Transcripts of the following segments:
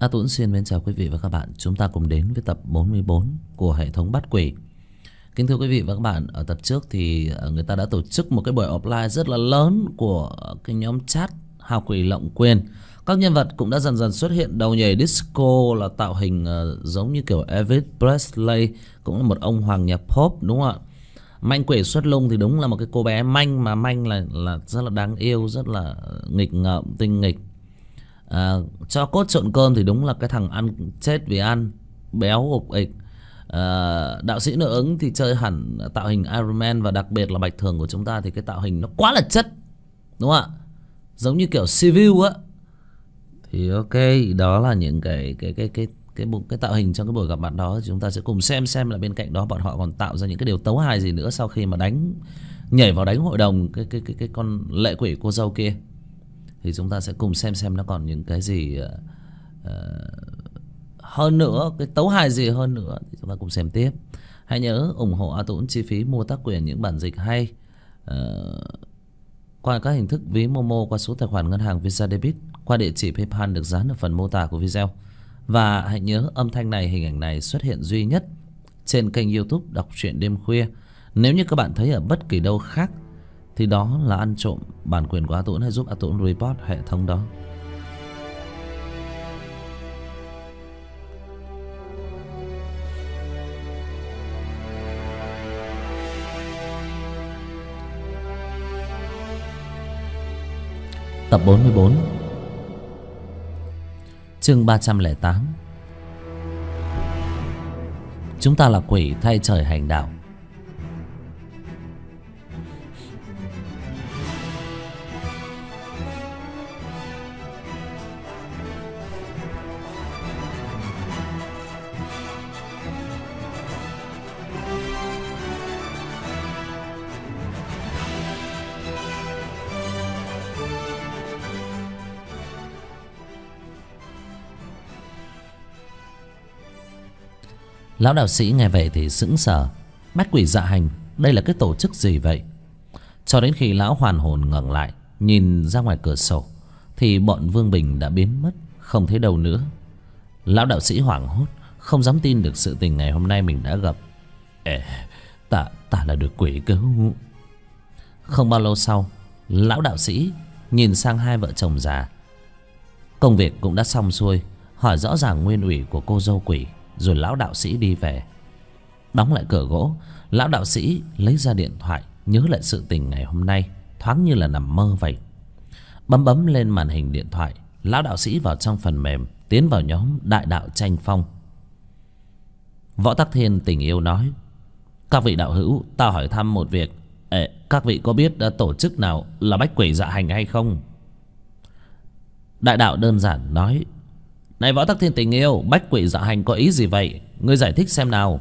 A Tuấn xin mến chào quý vị và các bạn. Chúng ta cùng đến với tập 44 của hệ thống bắt quỷ. Kính thưa quý vị và các bạn, ở tập trước thì người ta đã tổ chức một cái buổi offline rất là lớn của cái nhóm chat Hào Quỷ Lộng Quyền. Các nhân vật cũng đã dần dần xuất hiện. Đầu nhảy disco là tạo hình giống như kiểu Elvis Presley, cũng là một ông hoàng nhạc pop, đúng không ạ? Manh quỷ xuất lung thì đúng là một cái cô bé manh, mà manh là rất là đáng yêu, rất là nghịch ngợm, tinh nghịch. Cho cốt trộn cơm thì đúng là cái thằng ăn chết vì ăn, béo ục ịch. Đạo sĩ nội ứng thì chơi hẳn tạo hình Iron Man, và đặc biệt là Bạch Thường của chúng ta thì cái tạo hình nó quá là chất, đúng không ạ? Giống như kiểu civil á. Thì ok, đó là những cái tạo hình trong cái buổi gặp mặt đó. Chúng ta sẽ cùng xem là bên cạnh đó bọn họ còn tạo ra những cái điều tấu hài gì nữa sau khi mà nhảy vào đánh hội đồng cái con lệ quỷ cô dâu kia. Thì chúng ta sẽ cùng xem nó còn những cái gì hơn nữa, cái tấu hài gì hơn nữa, thì chúng ta cùng xem tiếp. Hãy nhớ ủng hộ A Tuấn chi phí mua tác quyền những bản dịch hay qua các hình thức ví Momo, qua số tài khoản ngân hàng Visa Debit, qua địa chỉ PayPal được dán ở phần mô tả của video. Và hãy nhớ âm thanh này, hình ảnh này xuất hiện duy nhất trên kênh YouTube Đọc Truyện Đêm Khuya. Nếu như các bạn thấy ở bất kỳ đâu khác thì đó là ăn trộm bản quyền của A Tuấn. Hãy giúp A Tuấn report hệ thống đó. Tập 44, chương 308. Chúng ta là quỷ thay trời hành đạo. Lão đạo sĩ nghe vậy thì sững sờ. Bách quỷ dạ hành, đây là cái tổ chức gì vậy? Cho đến khi lão hoàn hồn ngẩng lại nhìn ra ngoài cửa sổ thì bọn Vương Bình đã biến mất, không thấy đâu nữa. Lão đạo sĩ hoảng hốt, không dám tin được sự tình ngày hôm nay mình đã gặp. Ta là được quỷ cứu. Không bao lâu sau, lão đạo sĩ nhìn sang hai vợ chồng già. Công việc cũng đã xong xuôi, hỏi rõ ràng nguyên ủy của cô dâu quỷ, rồi lão đạo sĩ đi về. Đóng lại cửa gỗ, lão đạo sĩ lấy ra điện thoại, nhớ lại sự tình ngày hôm nay, thoáng như là nằm mơ vậy. Bấm lên màn hình điện thoại, lão đạo sĩ vào trong phần mềm, tiến vào nhóm đại đạo tranh phong. Võ Tắc Thiên tình yêu nói: các vị đạo hữu, ta hỏi thăm một việc. Các vị có biết tổ chức nào là bách quỷ dạ hành hay không? Đại đạo đơn giản nói: này Võ Tắc Thiên tình yêu, bách quỷ dạ hành có ý gì vậy? Ngươi giải thích xem nào.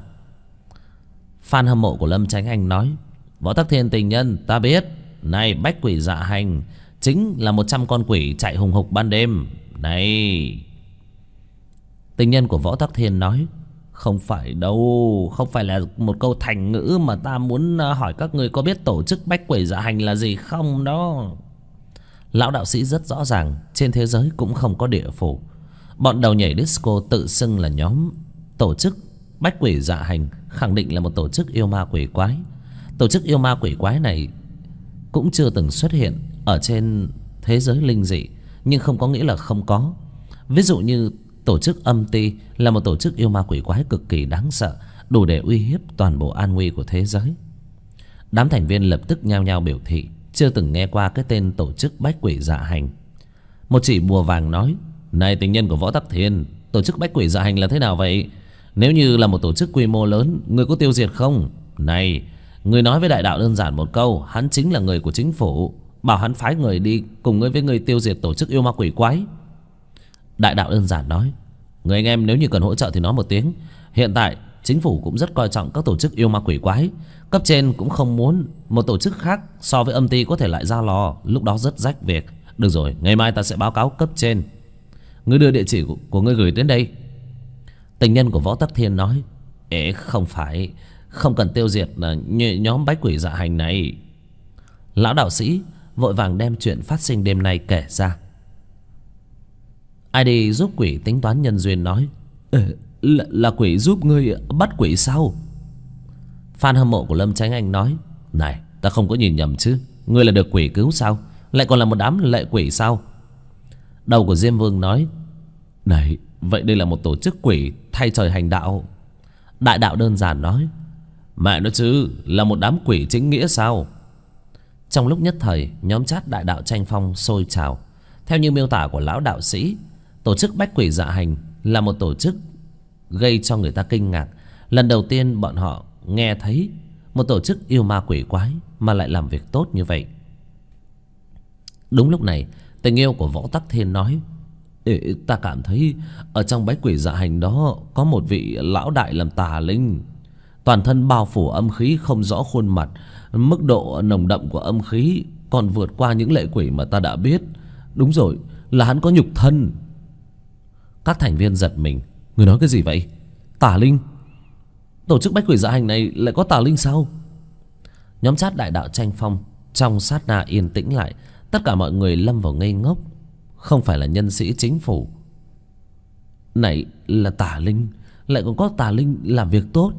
Fan hâm mộ của Lâm Chánh Anh nói: Võ Tắc Thiên tình nhân, ta biết. Này, bách quỷ dạ hành chính là 100 con quỷ chạy hùng hục ban đêm. Này. Tình nhân của Võ Tắc Thiên nói: không phải đâu, không phải là một câu thành ngữ, mà ta muốn hỏi các ngươi có biết tổ chức bách quỷ dạ hành là gì không đó. Lão đạo sĩ rất rõ ràng, trên thế giới cũng không có địa phủ. Bọn đầu nhảy disco tự xưng là nhóm tổ chức bách quỷ dạ hành, khẳng định là một tổ chức yêu ma quỷ quái. Tổ chức yêu ma quỷ quái này cũng chưa từng xuất hiện ở trên thế giới linh dị, nhưng không có nghĩa là không có. Ví dụ như tổ chức âm ti là một tổ chức yêu ma quỷ quái cực kỳ đáng sợ, đủ để uy hiếp toàn bộ an nguy của thế giới. Đám thành viên lập tức nhao nhao biểu thị chưa từng nghe qua cái tên tổ chức bách quỷ dạ hành. Một chị bùa vàng nói: này tình nhân của Võ Tắc Thiên, tổ chức bách quỷ dạ hành là thế nào vậy? Nếu như là một tổ chức quy mô lớn, người có tiêu diệt không? Này, người nói với đại đạo đơn giản một câu, hắn chính là người của chính phủ, bảo hắn phái người đi cùng với người tiêu diệt tổ chức yêu ma quỷ quái. Đại đạo đơn giản nói: người anh em nếu như cần hỗ trợ thì nói một tiếng. Hiện tại chính phủ cũng rất coi trọng các tổ chức yêu ma quỷ quái. Cấp trên cũng không muốn một tổ chức khác so với âm ty có thể lại ra lò, lúc đó rất rách việc. Được rồi, ngày mai ta sẽ báo cáo cấp trên. Ngươi đưa địa chỉ của ngươi gửi đến đây. Tình nhân của Võ Tắc Thiên nói: không phải, không cần tiêu diệt nhóm bách quỷ dạ hành này. Lão đạo sĩ vội vàng đem chuyện phát sinh đêm nay kể ra. Ai đi giúp quỷ tính toán nhân duyên nói: là quỷ giúp ngươi bắt quỷ sao? Fan hâm mộ của Lâm Chánh Anh nói: này, ta không có nhìn nhầm chứ? Ngươi là được quỷ cứu sao? Lại còn là một đám lệ quỷ sao? Đầu của Diêm Vương nói: này, vậy đây là một tổ chức quỷ thay trời hành đạo. Đại đạo đơn giản nói: mẹ nói chứ, là một đám quỷ chính nghĩa sao? Trong lúc nhất thời, nhóm chat đại đạo tranh phong sôi trào. Theo như miêu tả của lão đạo sĩ, tổ chức bách quỷ dạ hành là một tổ chức gây cho người ta kinh ngạc. Lần đầu tiên bọn họ nghe thấy một tổ chức yêu ma quỷ quái mà lại làm việc tốt như vậy. Đúng lúc này, tình yêu của Võ Tắc Thiên nói: ta cảm thấy ở trong bách quỷ dạ hành đó có một vị lão đại làm tà linh, toàn thân bao phủ âm khí không rõ khuôn mặt. Mức độ nồng đậm của âm khí còn vượt qua những lệ quỷ mà ta đã biết. Đúng rồi, là hắn có nhục thân. Các thành viên giật mình. Người nói cái gì vậy? Tà linh? Tổ chức bách quỷ dạ hành này lại có tà linh sao? Nhóm chat đại đạo tranh phong trong sát na yên tĩnh lại. Tất cả mọi người lâm vào ngây ngốc. Không phải là nhân sĩ chính phủ. Này là tà linh, lại còn có tà linh làm việc tốt.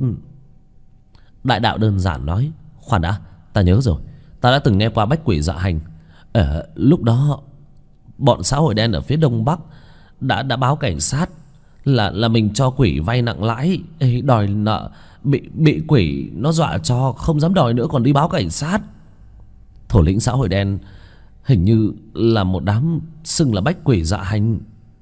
Đại đạo đơn giản nói: khoan đã, ta nhớ rồi. Ta đã từng nghe qua bách quỷ dạ hành. Lúc đó bọn xã hội đen ở phía đông bắc đã báo cảnh sát là mình cho quỷ vay nặng lãi, đòi nợ, bị quỷ nó dọa cho không dám đòi nữa, còn đi báo cảnh sát. Thủ lĩnh xã hội đen hình như là một đám xưng là bách quỷ dạ hành.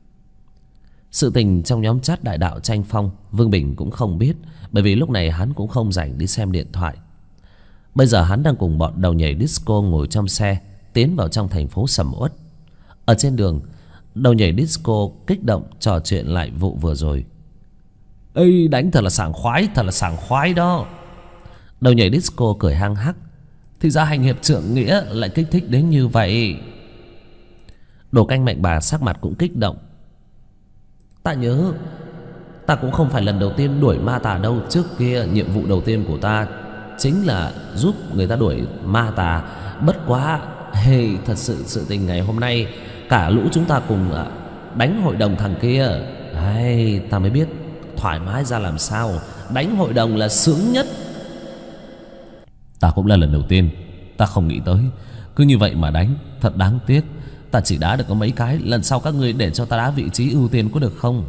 Sự tình trong nhóm chat đại đạo tranh phong, Vương Bình cũng không biết, bởi vì lúc này hắn cũng không rảnh đi xem điện thoại. Bây giờ hắn đang cùng bọn đầu nhảy disco ngồi trong xe tiến vào trong thành phố sầm uất. Ở trên đường, đầu nhảy disco kích động trò chuyện lại vụ vừa rồi. Ê, đánh thật là sảng khoái, thật là sảng khoái đó. Đầu nhảy disco cười hăng hắc. Thì ra hành hiệp trượng nghĩa lại kích thích đến như vậy. Đồ canh Mạnh Bà sắc mặt cũng kích động. Ta nhớ, ta cũng không phải lần đầu tiên đuổi ma tà đâu. Trước kia nhiệm vụ đầu tiên của ta chính là giúp người ta đuổi ma tà. Bất quá thật sự sự tình ngày hôm nay cả lũ chúng ta cùng đánh hội đồng thằng kia. Ta mới biết thoải mái ra làm sao. Đánh hội đồng là sướng nhất. Ta cũng là lần đầu tiên, ta không nghĩ tới cứ như vậy mà đánh, thật đáng tiếc. Ta chỉ đá được có mấy cái, lần sau các ngươi để cho ta đá vị trí ưu tiên có được không?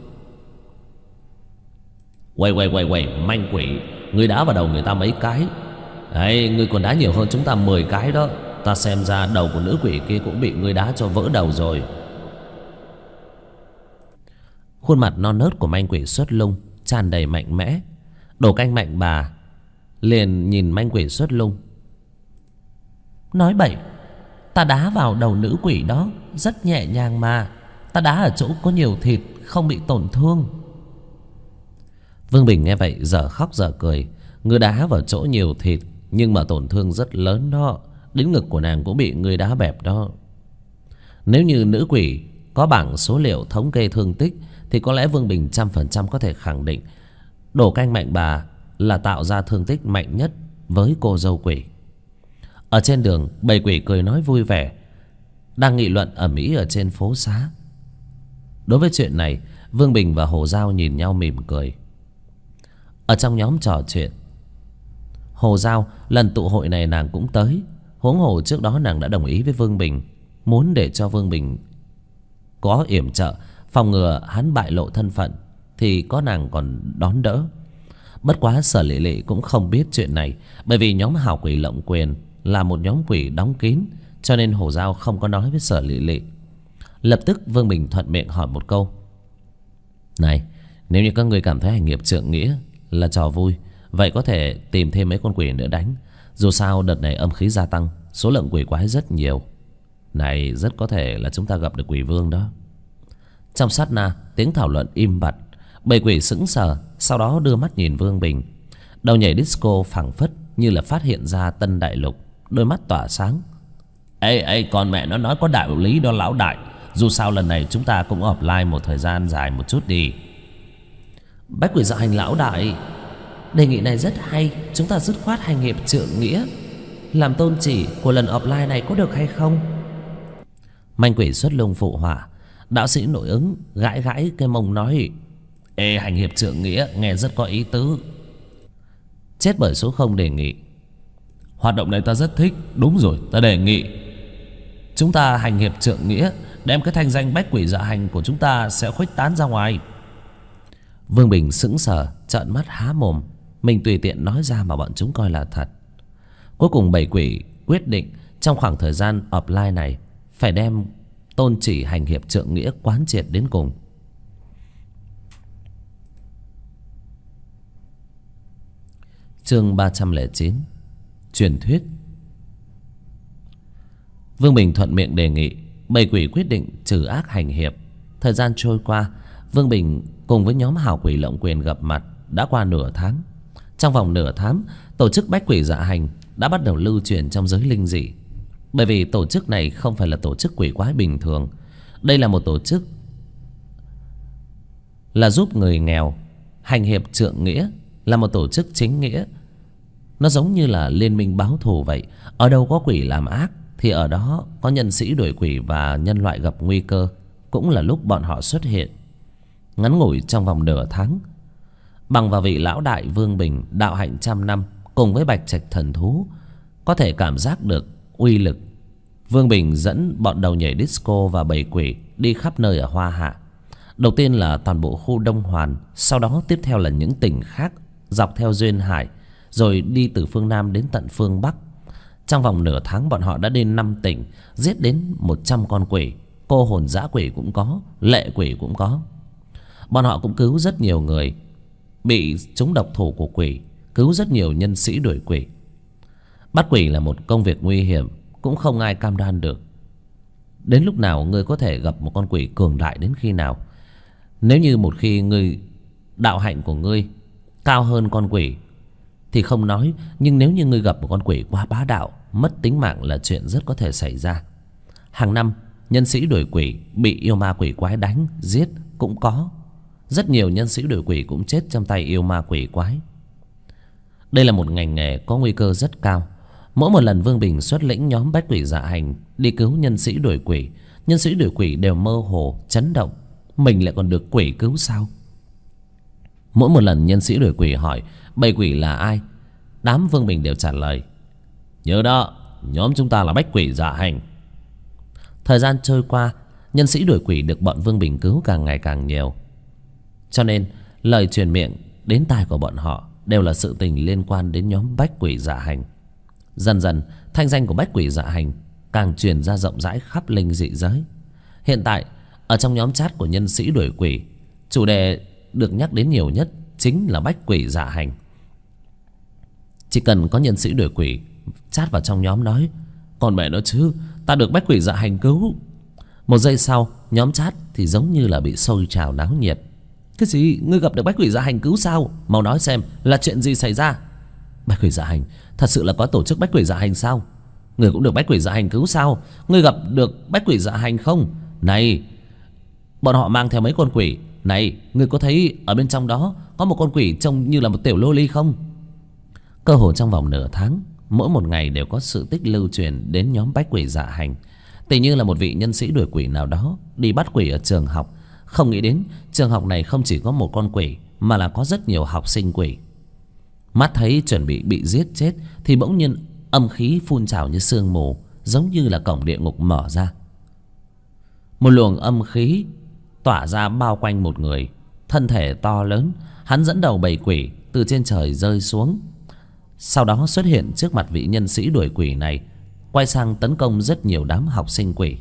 Quay, manh quỷ, ngươi đá vào đầu người ta mấy cái. Ngươi còn đá nhiều hơn chúng ta 10 cái đó. Ta xem ra đầu của nữ quỷ kia cũng bị ngươi đá cho vỡ đầu rồi. Khuôn mặt non nớt của manh quỷ Xuất Lung tràn đầy mạnh mẽ. Đồ canh Mạnh Bà liền nhìn manh quỷ Xuất Lung. Nói bậy, ta đá vào đầu nữ quỷ đó rất nhẹ nhàng mà. Ta đá ở chỗ có nhiều thịt, không bị tổn thương. Vương Bình nghe vậy dở khóc dở cười. Ngươi đá vào chỗ nhiều thịt nhưng mà tổn thương rất lớn đó. Đến ngực của nàng cũng bị ngươi đá bẹp đó. Nếu như nữ quỷ có bảng số liệu thống kê thương tích thì có lẽ Vương Bình 100% có thể khẳng định Đồ canh Mạnh Bà là tạo ra thương tích mạnh nhất với cô dâu quỷ. Ở trên đường, bầy quỷ cười nói vui vẻ, đang nghị luận ầm ĩ ở trên phố xá. Đối với chuyện này, Vương Bình và Hồ Giao nhìn nhau mỉm cười. Ở trong nhóm trò chuyện, Hồ Giao lần tụ hội này nàng cũng tới. Huống hồ trước đó nàng đã đồng ý với Vương Bình, muốn để cho Vương Bình có yểm trợ, phòng ngừa hắn bại lộ thân phận, thì có nàng còn đón đỡ. Bất quá Sở Lệ Lệ cũng không biết chuyện này, bởi vì nhóm hào quỷ lộng quyền là một nhóm quỷ đóng kín, cho nên Hồ Giao không có nói với Sở Lệ Lệ. Lập tức Vương Bình thuận miệng hỏi một câu: này, nếu như các người cảm thấy hành nghiệp trượng nghĩa là trò vui, vậy có thể tìm thêm mấy con quỷ nữa đánh. Dù sao đợt này âm khí gia tăng, số lượng quỷ quái rất nhiều. Này, rất có thể là chúng ta gặp được quỷ vương đó. Trong sát na, tiếng thảo luận im bặt. Bầy quỷ sững sờ, sau đó đưa mắt nhìn Vương Bình. Đầu nhảy disco phảng phất như là phát hiện ra tân đại lục, đôi mắt tỏa sáng. Ê, con mẹ nó nói có đạo lý đó lão đại. Dù sao lần này chúng ta cũng offline một thời gian dài một chút đi. Bách quỷ dạ hành lão đại, đề nghị này rất hay. Chúng ta dứt khoát hành nghiệp trượng nghĩa làm tôn chỉ của lần offline này có được hay không? Manh quỷ Xuất Lung phụ họa. Đạo sĩ nội ứng gãi gãi cái mông nói: Ê, hành hiệp trượng nghĩa nghe rất có ý tứ. Chết bởi số không đề nghị: Hoạt động này ta rất thích. Đúng rồi, ta đề nghị chúng ta hành hiệp trượng nghĩa, đem cái thanh danh bách quỷ dạ hành của chúng ta sẽ khuếch tán ra ngoài. Vương Bình sững sờ, trợn mắt há mồm. Mình tùy tiện nói ra mà bọn chúng coi là thật. Cuối cùng bảy quỷ quyết định trong khoảng thời gian offline này phải đem tôn chỉ hành hiệp trượng nghĩa quán triệt đến cùng. Chương 309: Truyền thuyết. Vương Bình thuận miệng đề nghị, bảy quỷ quyết định trừ ác hành hiệp. Thời gian trôi qua, Vương Bình cùng với nhóm hào quỷ lộng quyền gặp mặt đã qua nửa tháng. Trong vòng nửa tháng, tổ chức bách quỷ dạ hành đã bắt đầu lưu truyền trong giới linh dị. Bởi vì tổ chức này không phải là tổ chức quỷ quái bình thường. Đây là một tổ chức là giúp người nghèo. Hành hiệp trượng nghĩa là một tổ chức chính nghĩa. Nó giống như là liên minh báo thù vậy. Ở đâu có quỷ làm ác thì ở đó có nhân sĩ đuổi quỷ, và nhân loại gặp nguy cơ cũng là lúc bọn họ xuất hiện. Ngắn ngủi trong vòng nửa tháng, bằng vào vị lão đại Vương Bình đạo hạnh trăm năm cùng với bạch trạch thần thú có thể cảm giác được uy lực, Vương Bình dẫn bọn đầu nhảy disco và bầy quỷ đi khắp nơi ở Hoa Hạ. Đầu tiên là toàn bộ khu Đông Hoàn, sau đó tiếp theo là những tỉnh khác dọc theo duyên hải, rồi đi từ phương Nam đến tận phương Bắc. Trong vòng nửa tháng bọn họ đã đến 5 tỉnh, giết đến 100 con quỷ. Cô hồn dã quỷ cũng có, lệ quỷ cũng có. Bọn họ cũng cứu rất nhiều người bị trúng độc thủ của quỷ, cứu rất nhiều nhân sĩ đuổi quỷ. Bắt quỷ là một công việc nguy hiểm, cũng không ai cam đoan được đến lúc nào ngươi có thể gặp một con quỷ cường đại đến khi nào. Nếu như một khi ngươi đạo hạnh của ngươi cao hơn con quỷ thì không nói, nhưng nếu như ngươi gặp một con quỷ quá bá đạo, mất tính mạng là chuyện rất có thể xảy ra. Hàng năm nhân sĩ đuổi quỷ bị yêu ma quỷ quái đánh giết cũng có. Rất nhiều nhân sĩ đuổi quỷ cũng chết trong tay yêu ma quỷ quái. Đây là một ngành nghề có nguy cơ rất cao. Mỗi một lần Vương Bình xuất lĩnh nhóm bách quỷ dạ hành đi cứu nhân sĩ đuổi quỷ, nhân sĩ đuổi quỷ đều mơ hồ chấn động. Mình lại còn được quỷ cứu sao? Mỗi một lần nhân sĩ đuổi quỷ hỏi bầy quỷ là ai, đám Vương Bình đều trả lời: Nhớ đó, nhóm chúng ta là bách quỷ dạ hành. Thời gian trôi qua, nhân sĩ đuổi quỷ được bọn Vương Bình cứu càng ngày càng nhiều, cho nên lời truyền miệng đến tai của bọn họ đều là sự tình liên quan đến nhóm bách quỷ dạ hành. Dần dần thanh danh của bách quỷ dạ hành càng truyền ra rộng rãi khắp linh dị giới. Hiện tại ở trong nhóm chat của nhân sĩ đuổi quỷ, chủ đề được nhắc đến nhiều nhất chính là bách quỷ dạ hành. Chỉ cần có nhân sĩ đuổi quỷ chat vào trong nhóm nói: Còn mẹ nó chứ, ta được bách quỷ dạ hành cứu. Một giây sau, nhóm chat thì giống như là bị sôi trào náo nhiệt. Cái gì? Ngươi gặp được bách quỷ dạ hành cứu sao? Mau nói xem là chuyện gì xảy ra. Bách quỷ dạ hành? Thật sự là có tổ chức bách quỷ dạ hành sao? Ngươi cũng được bách quỷ dạ hành cứu sao? Ngươi gặp được bách quỷ dạ hành không? Này, bọn họ mang theo mấy con quỷ. Này, ngươi có thấy ở bên trong đó có một con quỷ trông như là một tiểu lô ly không? Cơ hồ trong vòng nửa tháng, mỗi một ngày đều có sự tích lưu truyền đến nhóm bách quỷ dạ hành. Tỉ như là một vị nhân sĩ đuổi quỷ nào đó đi bắt quỷ ở trường học. Không nghĩ đến trường học này không chỉ có một con quỷ, mà là có rất nhiều học sinh quỷ. Mắt thấy chuẩn bị giết chết thì bỗng nhiên âm khí phun trào như sương mù, giống như là cổng địa ngục mở ra. Một luồng âm khí tỏa ra bao quanh một người, thân thể to lớn. Hắn dẫn đầu bầy quỷ từ trên trời rơi xuống, sau đó xuất hiện trước mặt vị nhân sĩ đuổi quỷ này, quay sang tấn công rất nhiều đám học sinh quỷ.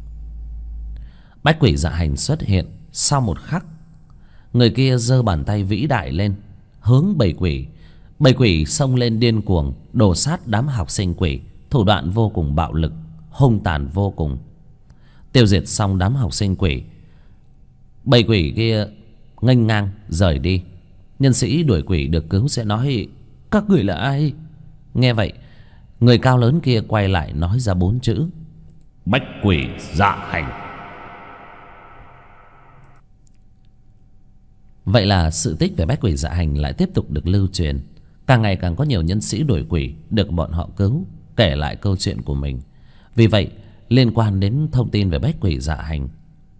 Bách quỷ dạ hành xuất hiện sau một khắc, người kia giơ bàn tay vĩ đại lên hướng bầy quỷ. Bầy quỷ xông lên điên cuồng đổ sát đám học sinh quỷ, thủ đoạn vô cùng bạo lực, hung tàn vô cùng. Tiêu diệt xong đám học sinh quỷ, bầy quỷ kia nghênh ngang rời đi. Nhân sĩ đuổi quỷ được cứu sẽ nói: Các người là ai? Nghe vậy, người cao lớn kia quay lại nói ra 4 chữ: Bách quỷ dạ hành. Vậy là sự tích về bách quỷ dạ hành lại tiếp tục được lưu truyền. Càng ngày càng có nhiều nhân sĩ đuổi quỷ được bọn họ cứu kể lại câu chuyện của mình. Vì vậy liên quan đến thông tin về bách quỷ dạ hành,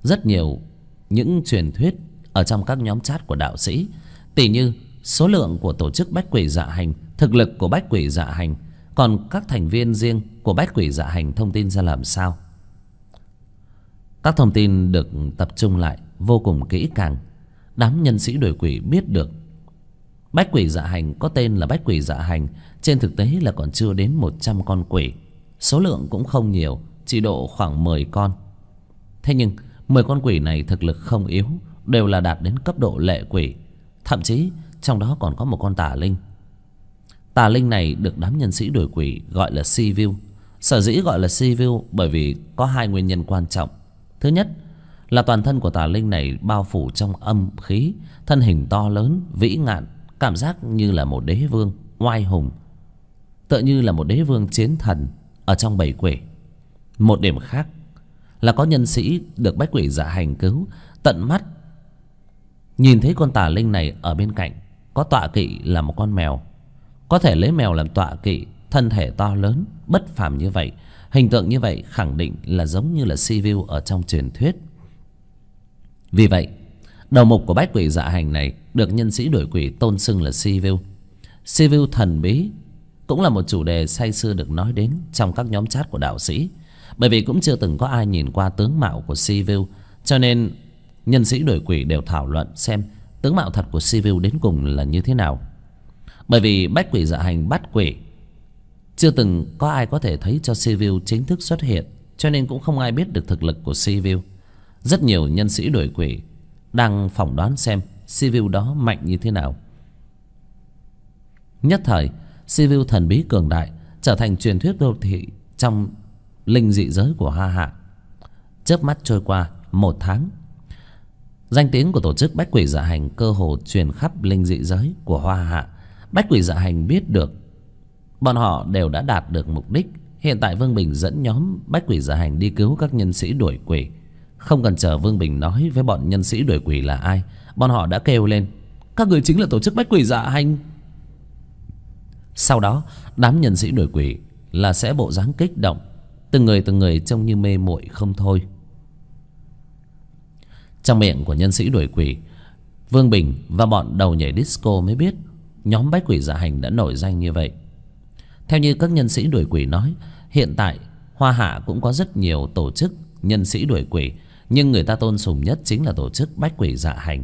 rất nhiều những truyền thuyết ở trong các nhóm chat của đạo sĩ, tỉ như số lượng của tổ chức Bách Quỷ Dạ Hành, thực lực của Bách Quỷ Dạ Hành, còn các thành viên riêng của Bách Quỷ Dạ Hành thông tin ra làm sao. Các thông tin được tập trung lại vô cùng kỹ càng. Đám nhân sĩ đuổi quỷ biết được Bách Quỷ Dạ Hành có tên là Bách Quỷ Dạ Hành, trên thực tế là còn chưa đến 100 con quỷ. Số lượng cũng không nhiều, chỉ độ khoảng 10 con. Thế nhưng 10 con quỷ này thực lực không yếu, đều là đạt đến cấp độ lệ quỷ. Thậm chí trong đó còn có một con tà linh. Tà linh này được đám nhân sĩ đuổi quỷ gọi là Sivu. Sở dĩ gọi là Sivu bởi vì có hai nguyên nhân quan trọng. Thứ nhất là toàn thân của tà linh này bao phủ trong âm khí, thân hình to lớn, vĩ ngạn, cảm giác như là một đế vương oai hùng, tựa như là một đế vương chiến thần ở trong bầy quỷ. Một điểm khác là có nhân sĩ được Bách Quỷ Dạ Hành cứu, tận mắt nhìn thấy con tà linh này ở bên cạnh có tọa kỵ là một con mèo. Có thể lấy mèo làm tọa kỵ, thân thể to lớn bất phàm như vậy, hình tượng như vậy khẳng định là giống như là Sivu ở trong truyền thuyết. Vì vậy đầu mục của Bách Quỷ Dạ Hành này được nhân sĩ đuổi quỷ tôn xưng là Sivu. Sivu thần bí cũng là một chủ đề say sưa được nói đến trong các nhóm chat của đạo sĩ. Bởi vì cũng chưa từng có ai nhìn qua tướng mạo của Sivu, cho nên nhân sĩ đuổi quỷ đều thảo luận xem tướng mạo thật của Sivu đến cùng là như thế nào. Bởi vì Bách Quỷ Dạ Hành bắt quỷ, chưa từng có ai có thể thấy cho Sivu chính thức xuất hiện, cho nên cũng không ai biết được thực lực của Sivu. Rất nhiều nhân sĩ đuổi quỷ đang phỏng đoán xem Sivu đó mạnh như thế nào. Nhất thời Sivu thần bí cường đại trở thành truyền thuyết đô thị trong linh dị giới của Hoa Hạ. Chớp mắt trôi qua 1 tháng, danh tiếng của tổ chức Bách Quỷ Dạ Hành cơ hồ truyền khắp linh dị giới của Hoa Hạ. Bách Quỷ Dạ Hành biết được bọn họ đều đã đạt được mục đích. Hiện tại Vương Bình dẫn nhóm Bách Quỷ Dạ Hành đi cứu các nhân sĩ đuổi quỷ. Không cần chờ Vương Bình nói với bọn nhân sĩ đuổi quỷ là ai, bọn họ đã kêu lên: các người chính là tổ chức Bách Quỷ Dạ Hành. Sau đó đám nhân sĩ đuổi quỷ là sẽ bộ dáng kích động, từng người trông như mê muội không thôi. Trong miệng của nhân sĩ đuổi quỷ, Vương Bình và bọn đầu nhảy disco mới biết nhóm Bách Quỷ Dạ Hành đã nổi danh như vậy. Theo như các nhân sĩ đuổi quỷ nói, hiện tại Hoa Hạ cũng có rất nhiều tổ chức nhân sĩ đuổi quỷ, nhưng người ta tôn sùng nhất chính là tổ chức Bách Quỷ Dạ Hành.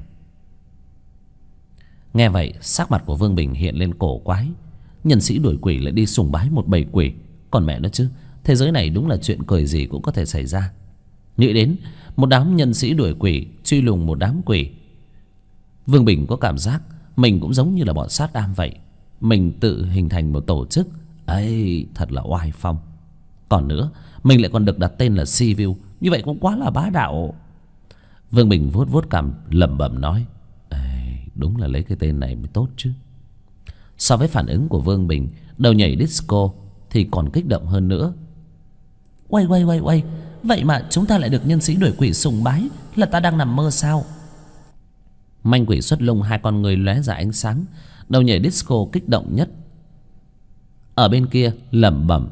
Nghe vậy sắc mặt của Vương Bình hiện lên cổ quái. Nhân sĩ đuổi quỷ lại đi sùng bái một bầy quỷ, còn mẹ nó chứ, thế giới này đúng là chuyện cười gì cũng có thể xảy ra. Nghĩ đến một đám nhân sĩ đuổi quỷ truy lùng một đám quỷ, Vương Bình có cảm giác mình cũng giống như là bọn sát đam vậy. Mình tự hình thành một tổ chức ấy, thật là oai phong. Còn nữa, mình lại còn được đặt tên là Sivu, như vậy cũng quá là bá đạo. Vương Bình vuốt vuốt cằm lẩm bẩm nói: đúng là lấy cái tên này mới tốt chứ. So với phản ứng của Vương Bình, đầu nhảy disco thì còn kích động hơn nữa. Uầy, vậy mà chúng ta lại được nhân sĩ đuổi quỷ sùng bái, là ta đang nằm mơ sao? Manh quỷ xuất lung hai con người lóe ra ánh sáng, đầu nhảy disco kích động nhất ở bên kia lẩm bẩm: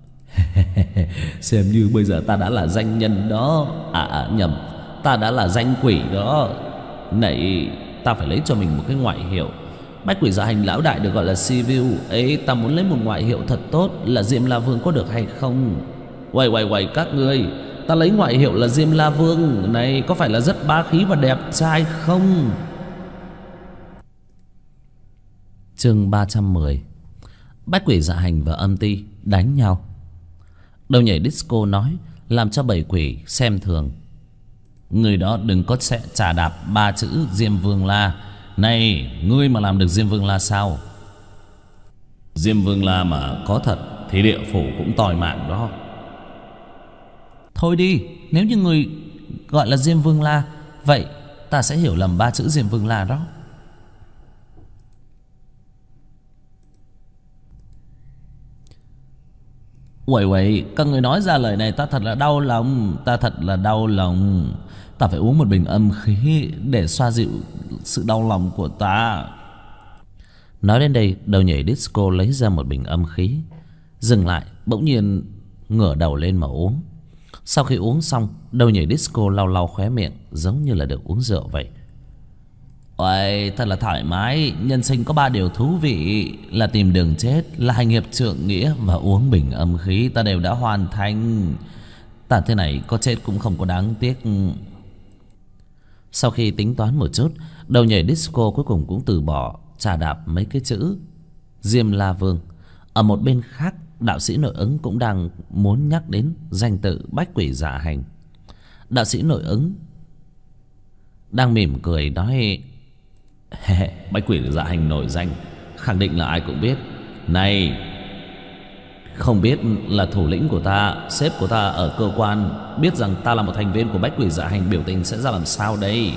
xem như bây giờ ta đã là danh nhân đó. Nhầm, ta đã là danh quỷ đó. Này, ta phải lấy cho mình một cái ngoại hiệu. Bách Quỷ Dạ Hành lão đại được gọi là Sivu ấy, ta muốn lấy một ngoại hiệu thật tốt là Diêm La Vương, có được hay không? Uầy các ngươi, ta lấy ngoại hiệu là Diêm La Vương này có phải là rất bá khí và đẹp trai không? Chương 310. Bách Quỷ Dạ Hành và âm ty đánh nhau. Đầu nhảy disco nói, làm cho bầy quỷ xem thường: người đó đừng có sẽ chà đạp 3 chữ Diêm Vương La. Này, ngươi mà làm được Diêm Vương La sao? Diêm Vương La mà có thật thì địa phủ cũng tòi mạng đó. Thôi đi, nếu như người gọi là Diêm Vương La, vậy ta sẽ hiểu lầm 3 chữ Diêm Vương La đó. Uầy, các người nói ra lời này ta thật là đau lòng. Ta phải uống một bình âm khí để xoa dịu sự đau lòng của ta. Nói đến đây, đầu nhảy disco lấy ra một bình âm khí, dừng lại, bỗng nhiên ngửa đầu lên mà uống. Sau khi uống xong, Đầu Nhảy Disco lau lau khóe miệng, giống như là được uống rượu vậy. Ôi, thật là thoải mái. Nhân sinh có 3 điều thú vị: là tìm đường chết, là hành hiệp trượng nghĩa, và uống bình âm khí. Ta đều đã hoàn thành. Ta thế này có chết cũng không có đáng tiếc. Sau khi tính toán một chút, Đầu Nhảy Disco cuối cùng cũng từ bỏ chà đạp mấy cái chữ Diêm La Vương. Ở một bên khác, đạo sĩ nội ứng cũng đang muốn nhắc đến danh tự Bách Quỷ Dạ Hành. Đạo sĩ nội ứng đang mỉm cười nói: Bách Quỷ Dạ Hành nổi danh, khẳng định là ai cũng biết. Này, không biết là thủ lĩnh của ta, sếp của ta ở cơ quan, biết rằng ta là một thành viên của Bách Quỷ Dạ Hành, biểu tình sẽ ra làm sao đây?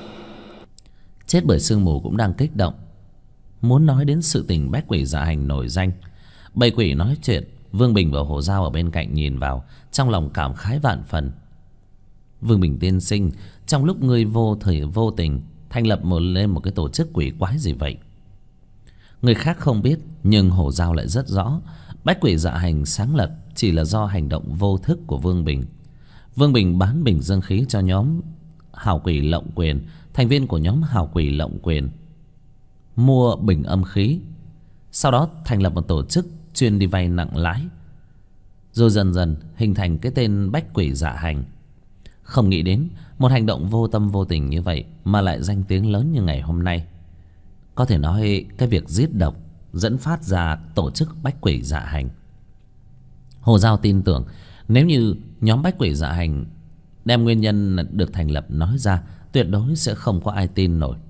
Chết bởi sương mù cũng đang kích động, muốn nói đến sự tình Bách Quỷ Dạ Hành nổi danh. Bầy quỷ nói chuyện, Vương Bình và Hồ Dao ở bên cạnh nhìn vào, trong lòng cảm khái vạn phần. Vương Bình tiên sinh, trong lúc ngươi vô tình thành lập lên một cái tổ chức quỷ quái gì vậy? Người khác không biết, nhưng Hồ Dao lại rất rõ. Bách Quỷ Dạ Hành sáng lập chỉ là do hành động vô thức của Vương Bình. Vương Bình bán bình dương khí cho nhóm Hào Quỷ Lộng Quyền. Thành viên của nhóm Hào Quỷ Lộng Quyền mua bình âm khí, sau đó thành lập một tổ chức chuyên đi vay nặng lãi, rồi dần dần hình thành cái tên Bách Quỷ Dạ Hành. Không nghĩ đến một hành động vô tâm vô tình như vậy mà lại danh tiếng lớn như ngày hôm nay. Có thể nói cái việc giết độc dẫn phát ra tổ chức Bách Quỷ Dạ Hành. Hồ Dao tin tưởng nếu như nhóm Bách Quỷ Dạ Hành đem nguyên nhân được thành lập nói ra, tuyệt đối sẽ không có ai tin nổi.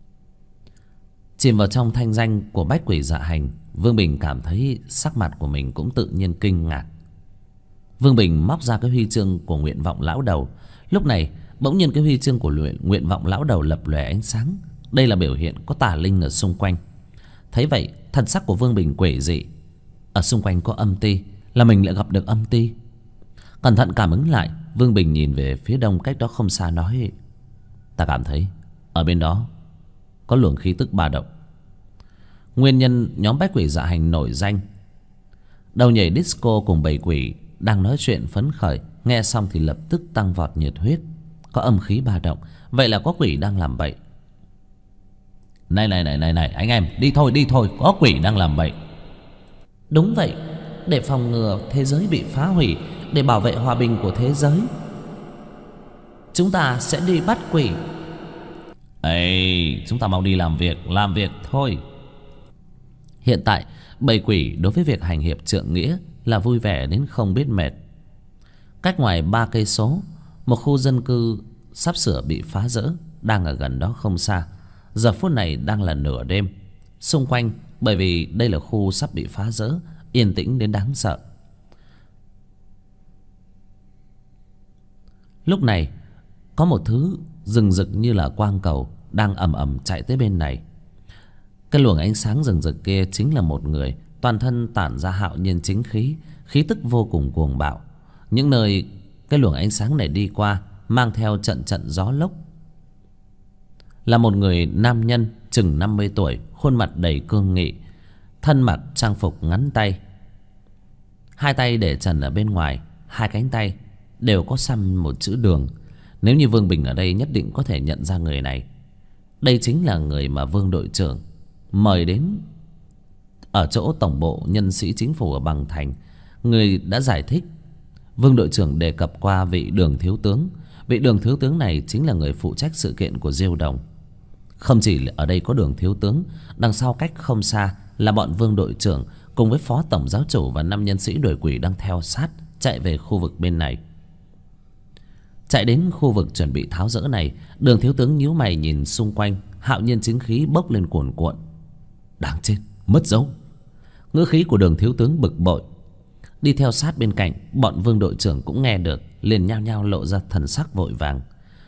Chìm vào trong thanh danh của Bách Quỷ Dạ Hành, Vương Bình cảm thấy sắc mặt của mình cũng tự nhiên kinh ngạc. Vương Bình móc ra cái huy chương của Nguyện Vọng Lão Đầu. Lúc này bỗng nhiên cái huy chương của Nguyện Vọng Lão Đầu lập lòe ánh sáng. Đây là biểu hiện có tà linh ở xung quanh. Thấy vậy, thần sắc của Vương Bình quỷ dị. Ở xung quanh có âm ti, là mình lại gặp được âm ti. Cẩn thận cảm ứng lại, Vương Bình nhìn về phía đông cách đó không xa nói: ta cảm thấy ở bên đó có luồng khí tức ba động. Nguyên nhân nhóm Bách Quỷ Dạ Hành nổi danh. Đầu Nhảy Disco cùng bầy quỷ đang nói chuyện phấn khởi, nghe xong thì lập tức tăng vọt nhiệt huyết. Có âm khí ba động, vậy là có quỷ đang làm bậy. Này anh em, đi thôi, có quỷ đang làm bậy. Đúng vậy, để phòng ngừa thế giới bị phá hủy, để bảo vệ hòa bình của thế giới, chúng ta sẽ đi bắt quỷ. Ê, chúng ta mau đi làm việc thôi. Hiện tại bầy quỷ đối với việc hành hiệp trượng nghĩa là vui vẻ đến không biết mệt. Cách ngoài 3 cây số, một khu dân cư sắp sửa bị phá rỡ đang ở gần đó không xa. Giờ phút này đang là nửa đêm. Xung quanh, bởi vì đây là khu sắp bị phá rỡ, yên tĩnh đến đáng sợ. Lúc này có một thứ rừng rực như là quang cầu đang ầm ầm chạy tới bên này. Cái luồng ánh sáng rừng rực kia chính là một người, toàn thân tản ra hạo nhiên chính khí, khí tức vô cùng cuồng bạo. Những nơi cái luồng ánh sáng này đi qua mang theo trận trận gió lốc. Là một người nam nhân chừng 50 tuổi, khuôn mặt đầy cương nghị, thân mặc trang phục ngắn tay, hai tay để trần ở bên ngoài, hai cánh tay đều có xăm một chữ Đường. Nếu như Vương Bình ở đây nhất định có thể nhận ra người này. Đây chính là người mà Vương đội trưởng mời đến ở chỗ tổng bộ nhân sĩ chính phủ ở Bằng Thành. Người đã giải thích. Vương đội trưởng đề cập qua vị Đường thiếu tướng. Vị Đường thiếu tướng này chính là người phụ trách sự kiện của Diêu Đồng. Không chỉ ở đây có Đường thiếu tướng, đằng sau cách không xa là bọn Vương đội trưởng cùng với phó tổng giáo chủ và 5 nhân sĩ đuổi quỷ đang theo sát chạy về khu vực bên này. Chạy đến khu vực chuẩn bị tháo dỡ này, Đường thiếu tướng nhíu mày nhìn xung quanh, hạo nhiên chính khí bốc lên cuồn cuộn. Đáng chết, mất dấu. Ngữ khí của Đường thiếu tướng bực bội. Đi theo sát bên cạnh, bọn Vương đội trưởng cũng nghe được, liền nhao nhao lộ ra thần sắc vội vàng.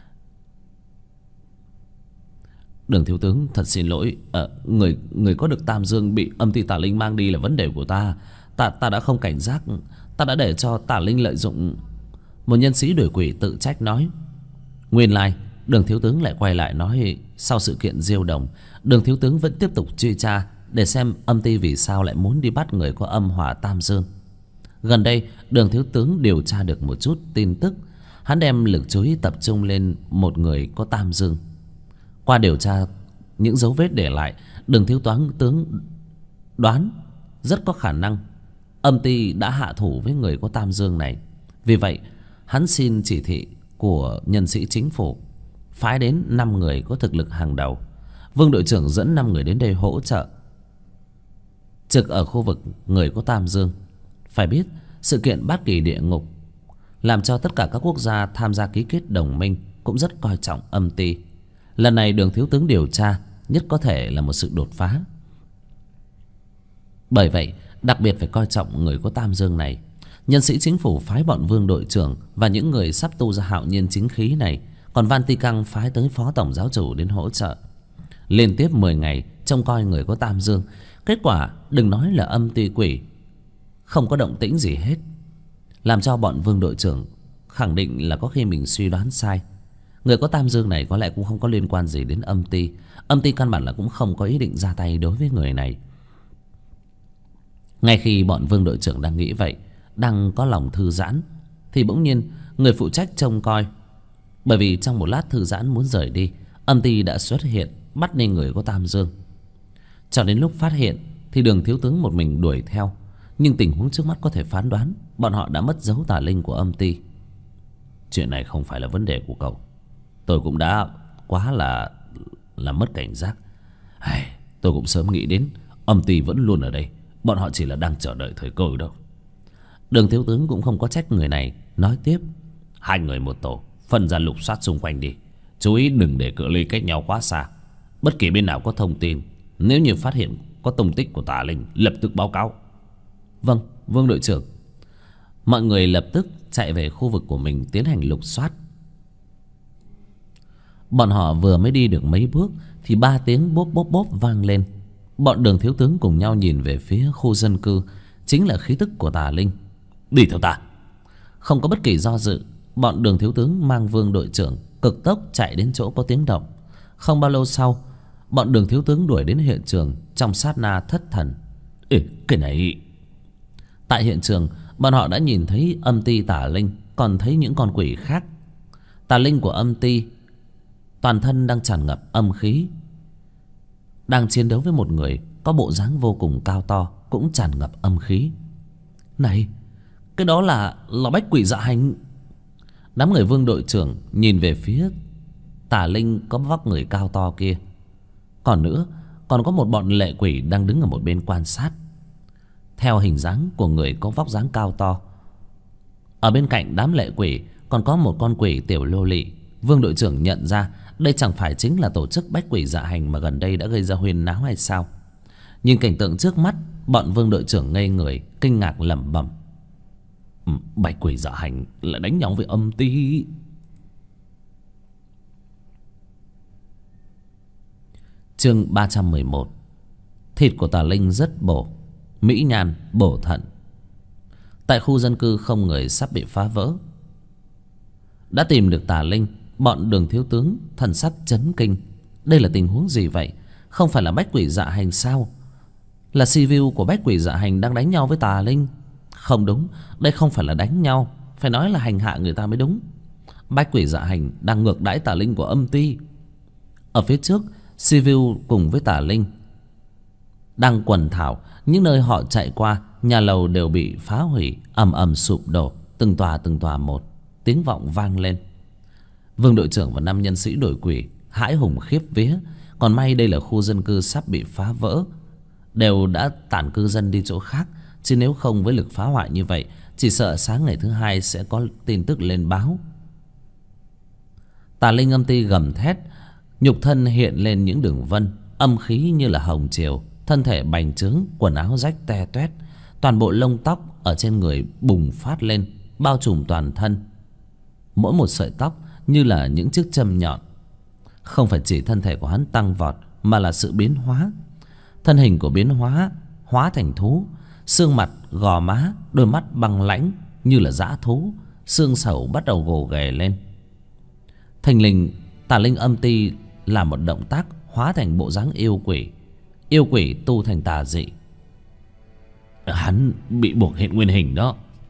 Đường thiếu tướng, thật xin lỗi, người có được Tam Dương bị âm ty tà linh mang đi là vấn đề của ta. Ta đã không cảnh giác, ta đã để cho tà linh lợi dụng. Một nhân sĩ đuổi quỷ tự trách nói. Nguyên lai Đường thiếu tướng lại quay lại nói, sau sự kiện Diêu Đồng, Đường thiếu tướng vẫn tiếp tục truy tra để xem âm ty vì sao lại muốn đi bắt người có âm hỏa Tam Dương. Gần đây Đường thiếu tướng điều tra được một chút tin tức. Hắn đem lực chú ý tập trung lên một người có tam dương. Qua điều tra những dấu vết để lại, Đường thiếu tướng đoán rất có khả năng âm ty đã hạ thủ với người có tam dương này. Vì vậy hắn xin chỉ thị của nhân sĩ chính phủ phái đến 5 người có thực lực hàng đầu. Vương đội trưởng dẫn 5 người đến đây hỗ trợ trực ở khu vực người có tam dương. Phải biết sự kiện Bát Kỳ địa ngục làm cho tất cả các quốc gia tham gia ký kết đồng minh cũng rất coi trọng âm ty. Lần này Đường thiếu tướng điều tra nhất có thể là một sự đột phá. Bởi vậy đặc biệt phải coi trọng người có tam dương này. Nhân sĩ chính phủ phái bọn Vương đội trưởng và những người sắp tu ra hạo nhiên chính khí này. Còn Van Ti Căng phái tới phó tổng giáo chủ đến hỗ trợ. Liên tiếp 10 ngày trông coi người có tam dương. Kết quả đừng nói là âm ty quỷ, không có động tĩnh gì hết, làm cho bọn Vương đội trưởng khẳng định là có khi mình suy đoán sai. Người có tam dương này có lẽ cũng không có liên quan gì đến âm ty. Âm ty căn bản là cũng không có ý định ra tay đối với người này. Ngay khi bọn Vương đội trưởng đang nghĩ vậy, đang có lòng thư giãn, thì bỗng nhiên người phụ trách trông coi, bởi vì trong một lát thư giãn muốn rời đi, âm ty đã xuất hiện bắt đi người có tam dương. Cho đến lúc phát hiện thì Đường thiếu tướng một mình đuổi theo. Nhưng tình huống trước mắt có thể phán đoán bọn họ đã mất dấu tà linh của âm ty. Chuyện này không phải là vấn đề của cậu. Tôi cũng đã quá là mất cảnh giác. Tôi cũng sớm nghĩ đến âm ty vẫn luôn ở đây. Bọn họ chỉ là đang chờ đợi thời cơ đâu. Đường thiếu tướng cũng không có trách người này, nói tiếp: 2 người một tổ, phân ra lục soát xung quanh đi. Chú ý đừng để cự ly cách nhau quá xa. Bất kỳ bên nào có thông tin, nếu như phát hiện có tung tích của tà linh, lập tức báo cáo. Vâng, Vương đội trưởng. Mọi người lập tức chạy về khu vực của mình tiến hành lục soát. Bọn họ vừa mới đi được mấy bước thì 3 tiếng bốp bốp bốp vang lên. Bọn Đường thiếu tướng cùng nhau nhìn về phía khu dân cư. Chính là khí tức của tà linh. Đi theo ta. Không có bất kỳ do dự, bọn Đường thiếu tướng mang Vương đội trưởng cực tốc chạy đến chỗ có tiếng động. Không bao lâu sau, bọn Đường thiếu tướng đuổi đến hiện trường. Trong sát na thất thần: cái này... Tại hiện trường, bọn họ đã nhìn thấy âm ty tà linh, còn thấy những con quỷ khác. Tà linh của âm ty toàn thân đang tràn ngập âm khí, đang chiến đấu với một người có bộ dáng vô cùng cao to, cũng tràn ngập âm khí. Này, cái đó là bách quỷ dạ hành. Đám người Vương đội trưởng nhìn về phía tà linh có vóc người cao to kia. Còn nữa, còn có một bọn lệ quỷ đang đứng ở một bên quan sát. Theo hình dáng của người có vóc dáng cao to, ở bên cạnh đám lệ quỷ còn có một con quỷ tiểu lô lị. Vương đội trưởng nhận ra đây chẳng phải chính là tổ chức bách quỷ dạ hành mà gần đây đã gây ra huyên náo hay sao? Nhìn cảnh tượng trước mắt, bọn Vương đội trưởng ngây người, kinh ngạc lẩm bẩm: bách quỷ dạ hành lại đánh nhau với âm ty. Chương 311. Thịt của tà linh rất bổ, mỹ nhan bổ thận. Tại khu dân cư không người sắp bị phá vỡ. Đã tìm được tà linh, bọn Đường thiếu tướng thần sắc chấn kinh. Đây là tình huống gì vậy? Không phải là bách quỷ dạ hành sao? Là civil của bách quỷ dạ hành đang đánh nhau với tà linh. Không đúng, đây không phải là đánh nhau, phải nói là hành hạ người ta mới đúng. Bách quỷ dạ hành đang ngược đãi tà linh của âm ty. Ở phía trước, civil cùng với tà linh đang quần thảo. Những nơi họ chạy qua, nhà lầu đều bị phá hủy, ầm ầm sụp đổ, từng tòa một. Tiếng vọng vang lên. Vương đội trưởng và 5 nhân sĩ đội quỷ hãi hùng khiếp vía. Còn may đây là khu dân cư sắp bị phá vỡ, đều đã tản cư dân đi chỗ khác. Chứ nếu không với lực phá hoại như vậy, chỉ sợ sáng ngày thứ 2 sẽ có tin tức lên báo. Tà linh âm ty gầm thét, nhục thân hiện lên những đường vân, âm khí như là hồng triều. Thân thể bành trướng, quần áo rách te toét, toàn bộ lông tóc ở trên người bùng phát lên, bao trùm toàn thân. Mỗi một sợi tóc như là những chiếc châm nhọn. Không phải chỉ thân thể của hắn tăng vọt, mà là sự biến hóa. Thân hình của biến hóa thành thú. Xương mặt, gò má, đôi mắt băng lãnh như là dã thú. Xương sẩu bắt đầu gồ ghề lên. Thình lình, tà linh âm ty làm một động tác hóa thành bộ dáng yêu quỷ. Yêu quỷ tu thành tà dị. Hắn bị buộc hiện nguyên hình đó.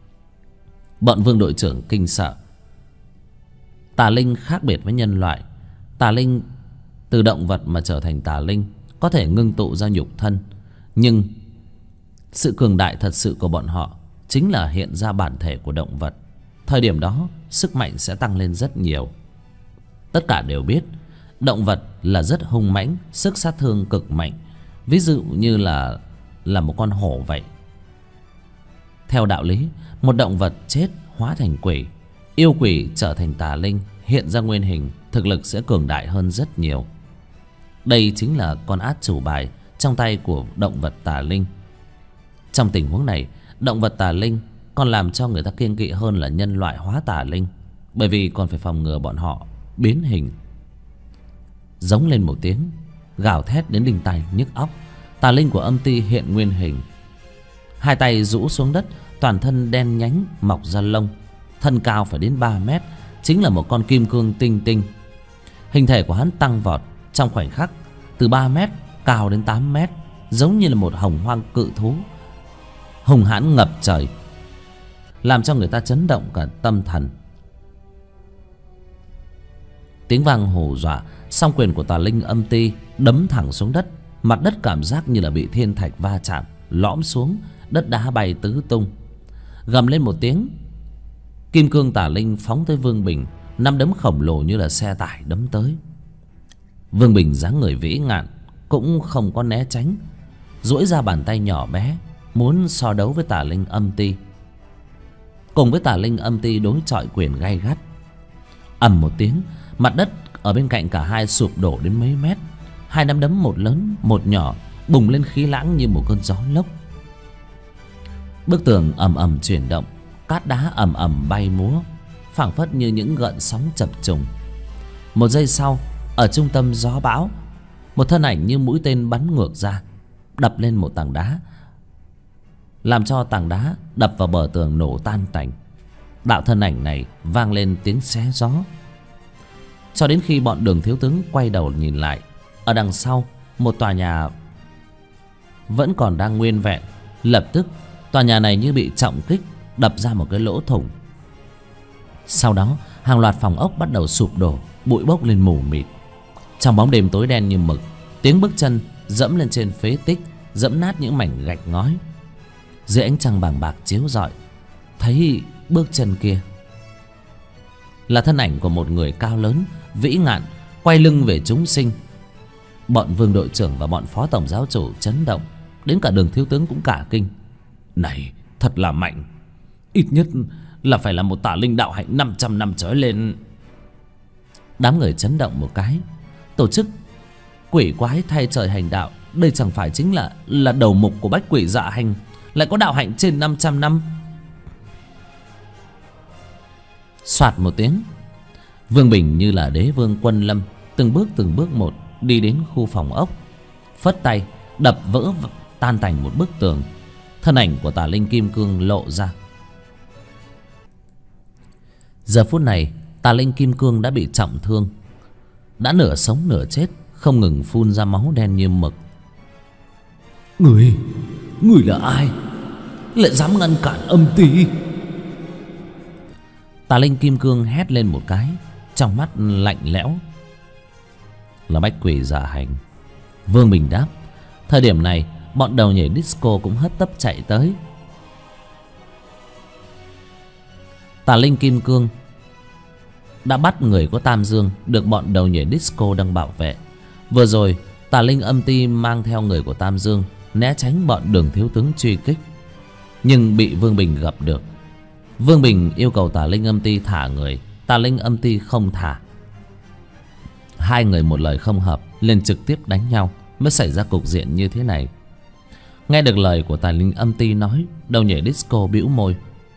Bọn Vương đội trưởng kinh sợ. Tà linh khác biệt với nhân loại. Tà linh từ động vật mà trở thành tà linh có thể ngưng tụ ra nhục thân, nhưng sự cường đại thật sự của bọn họ chính là hiện ra bản thể của động vật. Thời điểm đó sức mạnh sẽ tăng lên rất nhiều. Tất cả đều biết động vật là rất hung mãnh, sức sát thương cực mạnh. Ví dụ như là một con hổ vậy. Theo đạo lý, một động vật chết hóa thành quỷ, yêu quỷ trở thành tà linh, hiện ra nguyên hình, thực lực sẽ cường đại hơn rất nhiều. Đây chính là con át chủ bài trong tay của động vật tà linh. Trong tình huống này, động vật tà linh còn làm cho người ta kiêng kỵ hơn là nhân loại hóa tà linh, bởi vì còn phải phòng ngừa bọn họ biến hình. Giống lên một tiếng, gào thét đến đinh tai nhức óc. Tà linh của Âm Ti hiện nguyên hình, hai tay rũ xuống đất, toàn thân đen nhánh mọc ra lông, thân cao phải đến 3 mét, chính là một con kim cương tinh tinh. Hình thể của hắn tăng vọt trong khoảnh khắc, từ 3 mét cao đến 8 mét, giống như là một hồng hoang cự thú hùng hãn ngập trời, làm cho người ta chấn động cả tâm thần. Tiếng vang hù dọa, song quyền của tà linh Âm Ti đấm thẳng xuống đất. Mặt đất cảm giác như là bị thiên thạch va chạm, lõm xuống, đất đá bay tứ tung. Gầm lên một tiếng, kim cương tà linh phóng tới Vương Bình, năm đấm khổng lồ như là xe tải đấm tới. Vương Bình dáng người vĩ ngạn, cũng không có né tránh, duỗi ra bàn tay nhỏ bé muốn so đấu với tà linh Âm Ti. Cùng với tà linh Âm Ti đối chọi quyền gay gắt. Ầm một tiếng, mặt đất ở bên cạnh cả hai sụp đổ đến mấy mét. Hai nắm đấm, một lớn một nhỏ, bùng lên khí lãng như một cơn gió lốc. Bức tường ầm ầm chuyển động, cát đá ầm ầm bay múa, phảng phất như những gợn sóng chập trùng. Một giây sau, ở trung tâm gió bão, một thân ảnh như mũi tên bắn ngược ra, đập lên một tảng đá, làm cho tảng đá đập vào bờ tường nổ tan tành. Đạo thân ảnh này vang lên tiếng xé gió, cho đến khi bọn Đường thiếu tướng quay đầu nhìn lại, ở đằng sau một tòa nhà vẫn còn đang nguyên vẹn. Lập tức tòa nhà này như bị trọng kích, đập ra một cái lỗ thủng. Sau đó hàng loạt phòng ốc bắt đầu sụp đổ, bụi bốc lên mù mịt. Trong bóng đêm tối đen như mực, tiếng bước chân dẫm lên trên phế tích, dẫm nát những mảnh gạch ngói. Dưới ánh trăng bàng bạc chiếu rọi, thấy bước chân kia là thân ảnh của một người cao lớn, vĩ ngạn, quay lưng về chúng sinh. Bọn Vương đội trưởng và bọn phó tổng giáo chủ chấn động, đến cả Đường thiếu tướng cũng cả kinh. Này, thật là mạnh, ít nhất là phải là một tà linh đạo hạnh 500 năm trở lên. Đám người chấn động một cái. Tổ chức quỷ quái thay trời hành đạo, đây chẳng phải chính là đầu mục của bách quỷ dạ hành, lại có đạo hạnh trên 500 năm. Soạt một tiếng, Vương Bình như là đế vương quân lâm, từng bước một đi đến khu phòng ốc, phất tay đập vỡ tan tành một bức tường. Thân ảnh của tà linh kim cương lộ ra. Giờ phút này tà linh kim cương đã bị trọng thương, đã nửa sống nửa chết, không ngừng phun ra máu đen như mực. Người là ai, lại dám ngăn cản Âm Ti? Tà linh kim cương hét lên một cái, trong mắt lạnh lẽo. Là bách quỷ dạ hành, Vương Bình đáp. Thời điểm này bọn đầu nhảy disco cũng hất tấp chạy tới. Tà linh kim cương đã bắt người có Tam Dương, được bọn đầu nhảy disco đang bảo vệ. Vừa rồi tà linh Âm Ti mang theo người của Tam Dương né tránh bọn Đường thiếu tướng truy kích, nhưng bị Vương Bình gặp được. Vương Bình yêu cầu tà linh Âm Ti thả người, tà linh Âm Ti không thả. Hai người một lời không hợp, liền trực tiếp đánh nhau, mới xảy ra cục diện như thế này. Nghe được lời của tà linh Âm Ti nói, đầu nhảy disco bĩu môi.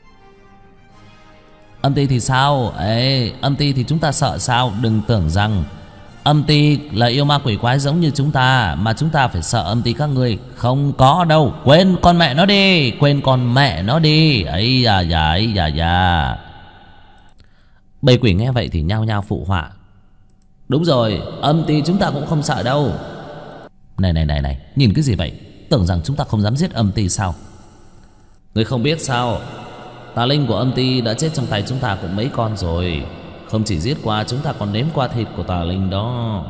Âm Ti thì sao? Ê, Âm Ti thì chúng ta sợ sao? Đừng tưởng rằng Âm Ti là yêu ma quỷ quái giống như chúng ta mà chúng ta phải sợ Âm Ti các ngươi. Không có đâu, quên con mẹ nó đi, quên con mẹ nó đi. Ấy da da, ấy da da. Bầy quỷ nghe vậy thì nhao nhao phụ họa. Đúng rồi, Âm Ti chúng ta cũng không sợ đâu. Này, nhìn cái gì vậy? Tưởng rằng chúng ta không dám giết Âm Ti sao? Ngươi không biết sao? Tà linh của âm ty đã chết trong tay chúng ta cũng mấy con rồi. Không chỉ giết qua, chúng ta còn nếm qua thịt của tà linh đó.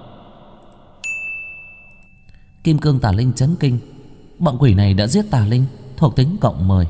Kim cương tà linh chấn kinh. Bọn quỷ này đã giết tà linh, thuộc tính cộng 10.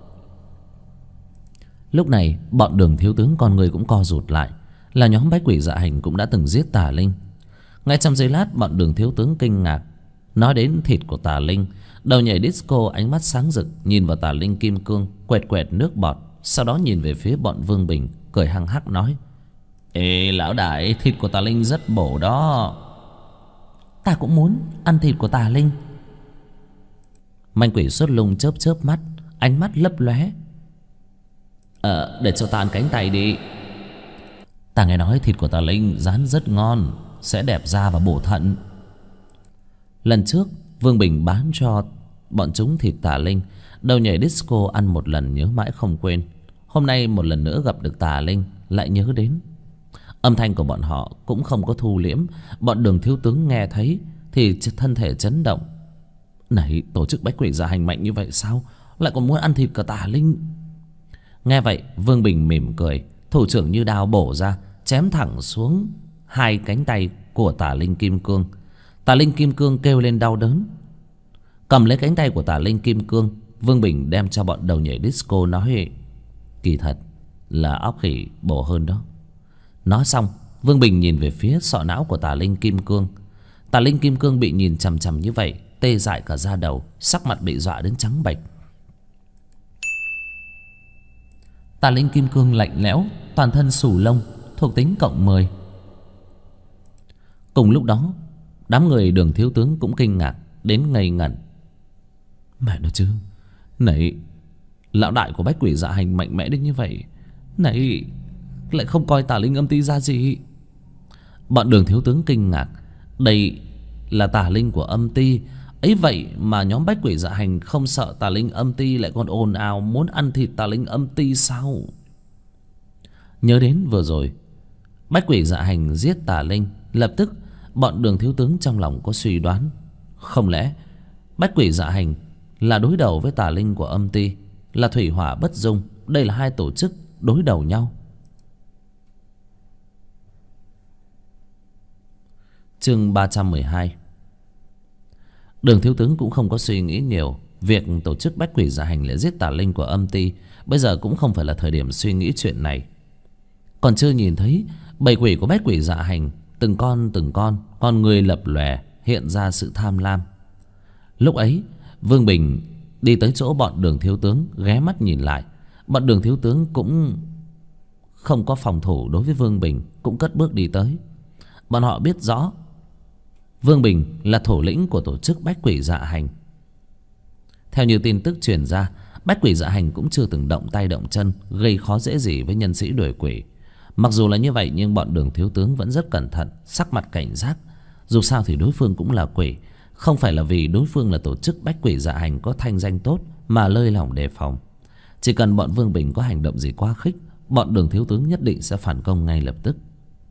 Lúc này bọn Đường thiếu tướng con người cũng co rụt lại. Là nhóm bách quỷ dạ hành cũng đã từng giết tà linh. Ngay trong giây lát bọn Đường thiếu tướng kinh ngạc. Nói đến thịt của tà linh, đầu nhảy disco ánh mắt sáng rực nhìn vào tà linh kim cương, quẹt quẹt nước bọt. Sau đó nhìn về phía bọn Vương Bình, cười hăng hắc nói: Ê lão đại, thịt của tà linh rất bổ đó. Ta cũng muốn ăn thịt của tà linh. Manh quỷ xuất lung chớp chớp mắt, ánh mắt lấp lóe. Để cho ta ăn cánh tay đi. Ta nghe nói thịt của tà linh rán rất ngon, sẽ đẹp da và bổ thận. Lần trước Vương Bình bán cho bọn chúng thịt tà linh, đầu nhảy disco ăn một lần nhớ mãi không quên. Hôm nay một lần nữa gặp được tà linh, lại nhớ đến. Âm thanh của bọn họ cũng không có thu liễm. Bọn Đường thiếu tướng nghe thấy thì thân thể chấn động. Này, tổ chức bách quỷ dạ hành mạnh như vậy sao, lại còn muốn ăn thịt cả tà linh? Nghe vậy Vương Bình mỉm cười, thủ trưởng như đao bổ ra, chém thẳng xuống hai cánh tay của tà linh kim cương. Tà linh kim cương kêu lên đau đớn. Cầm lấy cánh tay của tà linh kim cương, Vương Bình đem cho bọn đầu nhảy disco nói: Kỳ thật là óc khỉ bổ hơn đó. Nói xong Vương Bình nhìn về phía sọ não của tà linh kim cương. Tà linh kim cương bị nhìn chằm chằm như vậy, tê dại cả da đầu, sắc mặt bị dọa đến trắng bệch. Tà linh kim cương lạnh lẽo, toàn thân xù lông, thuộc tính cộng 10. Cùng lúc đó đám người Đường thiếu tướng cũng kinh ngạc đến ngây ngẩn. Mẹ nó chứ, này lão đại của bách quỷ dạ hành mạnh mẽ đến như vậy, này lại không coi tà linh âm ty ra gì. Bọn Đường thiếu tướng kinh ngạc. Đây là tà linh của âm ty ấy, vậy mà nhóm bách quỷ dạ hành không sợ tà linh âm ty, lại còn ồn ào muốn ăn thịt tà linh âm ty sao? Nhớ đến vừa rồi bách quỷ dạ hành giết tà linh, lập tức bọn Đường thiếu tướng trong lòng có suy đoán. Không lẽ bách quỷ dạ hành là đối đầu với tà linh của âm ty, là thủy hỏa bất dung? Đây là hai tổ chức đối đầu nhau. Chương 312. Đường thiếu tướng cũng không có suy nghĩ nhiều. Việc tổ chức bách quỷ dạ hành lại giết tà linh của âm ty, bây giờ cũng không phải là thời điểm suy nghĩ chuyện này. Còn chưa nhìn thấy bầy quỷ của bách quỷ dạ hành từng con người lập lòe, hiện ra sự tham lam. Lúc ấy Vương Bình đi tới chỗ bọn Đường thiếu tướng, ghé mắt nhìn lại. Bọn Đường thiếu tướng cũng không có phòng thủ đối với Vương Bình, cũng cất bước đi tới. Bọn họ biết rõ Vương Bình là thủ lĩnh của tổ chức bách quỷ dạ hành. Theo như tin tức truyền ra, bách quỷ dạ hành cũng chưa từng động tay động chân gây khó dễ gì với nhân sĩ đuổi quỷ. Mặc dù là như vậy nhưng bọn Đường thiếu tướng vẫn rất cẩn thận, sắc mặt cảnh giác. Dù sao thì đối phương cũng là quỷ, không phải là vì đối phương là tổ chức bách quỷ dạ hành có thanh danh tốt mà lơi lỏng đề phòng. Chỉ cần bọn Vương Bình có hành động gì quá khích, bọn Đường thiếu tướng nhất định sẽ phản công ngay lập tức.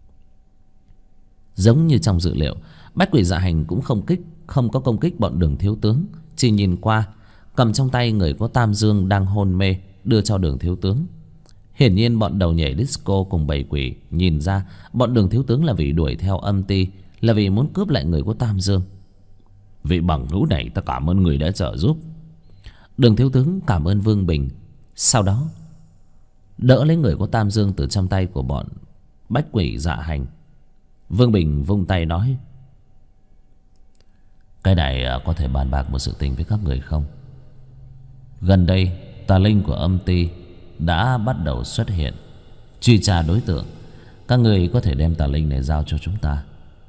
Giống như trong dự liệu, bách quỷ dạ hành cũng không có công kích bọn Đường thiếu tướng, chỉ nhìn qua, cầm trong tay người có tam dương đang hôn mê, đưa cho Đường thiếu tướng. Hiển nhiên bọn đầu nhảy disco cùng bầy quỷ nhìn ra bọn Đường thiếu tướng là vì đuổi theo âm ty, là vì muốn cướp lại người của tam dương. Vị bằng hữu này ta cảm ơn người đã trợ giúp. Đường thiếu tướng cảm ơn Vương Bình, sau đó đỡ lấy người của tam dương từ trong tay của bọn bách quỷ dạ hành. Vương Bình vung tay nói: Cái này có thể bàn bạc một sự tình với các người không? Gần đây tà linh của âm ty đã bắt đầu xuất hiện, truy tra đối tượng. Các người có thể đem tà linh này giao cho chúng ta.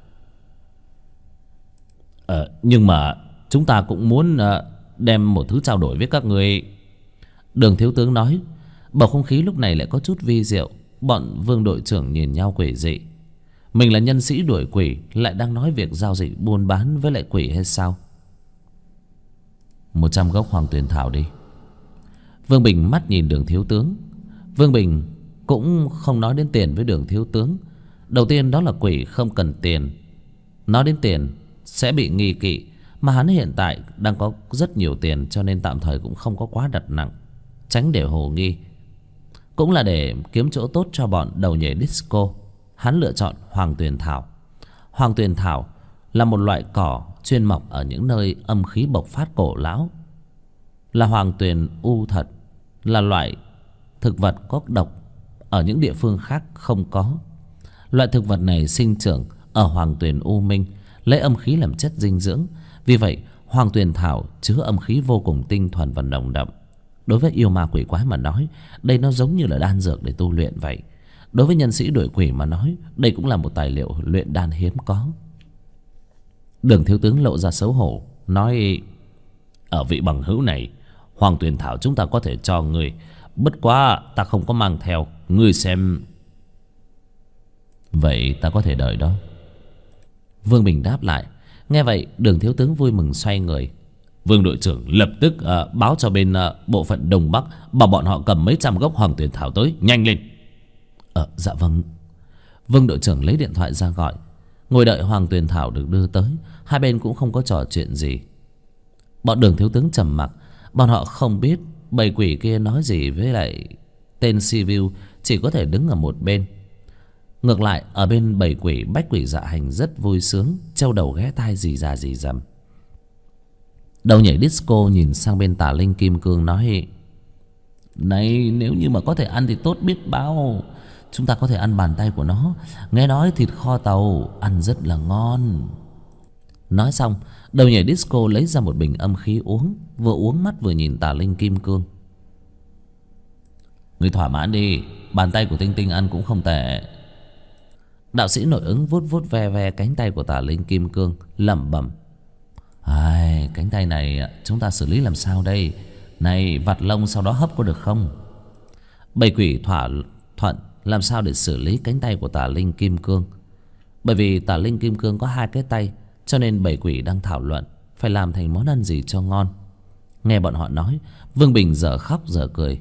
Nhưng mà chúng ta cũng muốn đem một thứ trao đổi với các người. Đường thiếu tướng nói. Bầu không khí lúc này lại có chút vi diệu. Bọn Vương đội trưởng nhìn nhau quỷ dị. Mình là nhân sĩ đuổi quỷ, lại đang nói việc giao dịch buôn bán với lại quỷ hay sao? 100 gốc hoàng tuyền thảo đi. Vương Bình mắt nhìn Đường thiếu tướng. Vương Bình cũng không nói đến tiền với Đường thiếu tướng. Đầu tiên đó là quỷ không cần tiền. Nói đến tiền sẽ bị nghi kỵ, mà hắn hiện tại đang có rất nhiều tiền, cho nên tạm thời cũng không có quá đặt nặng. tránh để hồ nghi. Cũng là để kiếm chỗ tốt cho bọn đầu nhảy disco, hắn lựa chọn hoàng tuyền thảo. Hoàng tuyền thảo là một loại cỏ chuyên mọc ở những nơi âm khí bộc phát cổ lão. Là hoàng tuyền u thật, là loại thực vật có độc ở những địa phương khác không có. Loại thực vật này sinh trưởng ở hoàng tuyền u minh, lấy âm khí làm chất dinh dưỡng. Vì vậy hoàng tuyền thảo chứa âm khí vô cùng tinh thuần và nồng đậm. Đối với yêu ma quỷ quái mà nói, đây nó giống như là đan dược để tu luyện vậy. Đối với nhân sĩ đuổi quỷ mà nói, đây cũng là một tài liệu luyện đan hiếm có. Đường thiếu tướng lộ ra xấu hổ, nói: ở vị bằng hữu này, hoàng tuyền thảo chúng ta có thể cho người, bất quá ta không có mang theo, ngươi xem. Vậy ta có thể đợi đó. Vương Bình đáp lại. Nghe vậy đường thiếu tướng vui mừng xoay người. Vương đội trưởng lập tức báo cho bên bộ phận Đông Bắc, bảo bọn họ cầm mấy trăm gốc hoàng tuyền thảo tới, nhanh lên. Dạ vâng. Vương đội trưởng lấy điện thoại ra gọi. Ngồi đợi hoàng tuyền thảo được đưa tới, hai bên cũng không có trò chuyện gì. Bọn đường thiếu tướng trầm mặc. Bọn họ không biết bầy quỷ kia nói gì với lại tên civil, chỉ có thể đứng ở một bên. Ngược lại ở bên bầy quỷ, bách quỷ dạ hành rất vui sướng, trâu đầu ghé tai rì rà rì rầm. Đầu nhảy disco nhìn sang bên Tà Linh Kim Cương nói: này, nếu như mà có thể ăn thì tốt biết bao. Chúng ta có thể ăn bàn tay của nó. Nghe nói thịt kho tàu ăn rất là ngon. Nói xong đầu nhảy disco lấy ra một bình âm khí uống. Vừa uống mắt vừa nhìn Tà Linh Kim Cương. Người thỏa mãn đi, bàn tay của Tinh Tinh ăn cũng không tệ. Đạo sĩ nội ứng vuốt vuốt ve ve cánh tay của Tà Linh Kim Cương, lẩm bẩm: ai, cánh tay này chúng ta xử lý làm sao đây? Này, vặt lông sau đó hấp có được không? Bầy quỷ thỏa thuận làm sao để xử lý cánh tay của Tà Linh Kim Cương. Bởi vì Tà Linh Kim Cương có hai cái tay, cho nên bầy quỷ đang thảo luận phải làm thành món ăn gì cho ngon. Nghe bọn họ nói, Vương Bình dở khóc dở cười.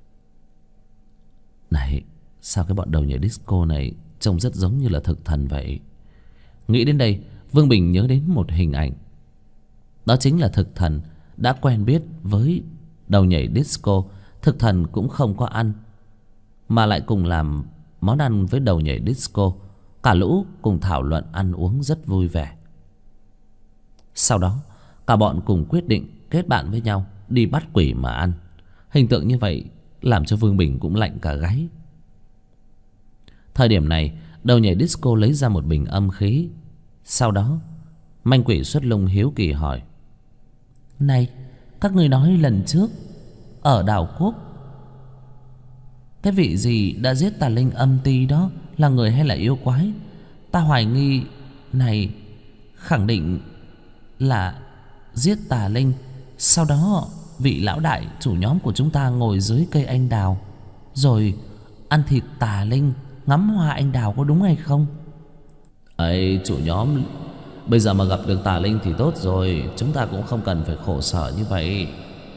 Này, sao cái bọn đầu nhảy disco này trông rất giống như là thực thần vậy? Nghĩ đến đây, Vương Bình nhớ đến một hình ảnh. Đó chính là thực thần đã quen biết với đầu nhảy disco. Thực thần cũng không có ăn, mà lại cùng làm món ăn với đầu nhảy disco. Cả lũ cùng thảo luận ăn uống rất vui vẻ. Sau đó cả bọn cùng quyết định kết bạn với nhau, đi bắt quỷ mà ăn. Hình tượng như vậy làm cho Vương Bình cũng lạnh cả gáy. Thời điểm này đầu nhảy disco lấy ra một bình âm khí. Sau đó manh quỷ xuất lung hiếu kỳ hỏi: này, các người nói lần trước ở đảo quốc, cái vị gì đã giết Tà Linh âm ti đó là người hay là yêu quái? Ta hoài nghi này khẳng định là giết Tà Linh. Sau đó vị lão đại chủ nhóm của chúng ta ngồi dưới cây anh đào, rồi ăn thịt Tà Linh, ngắm hoa anh đào, có đúng hay không? Ấy, chủ nhóm bây giờ mà gặp được Tà Linh thì tốt rồi, chúng ta cũng không cần phải khổ sở như vậy.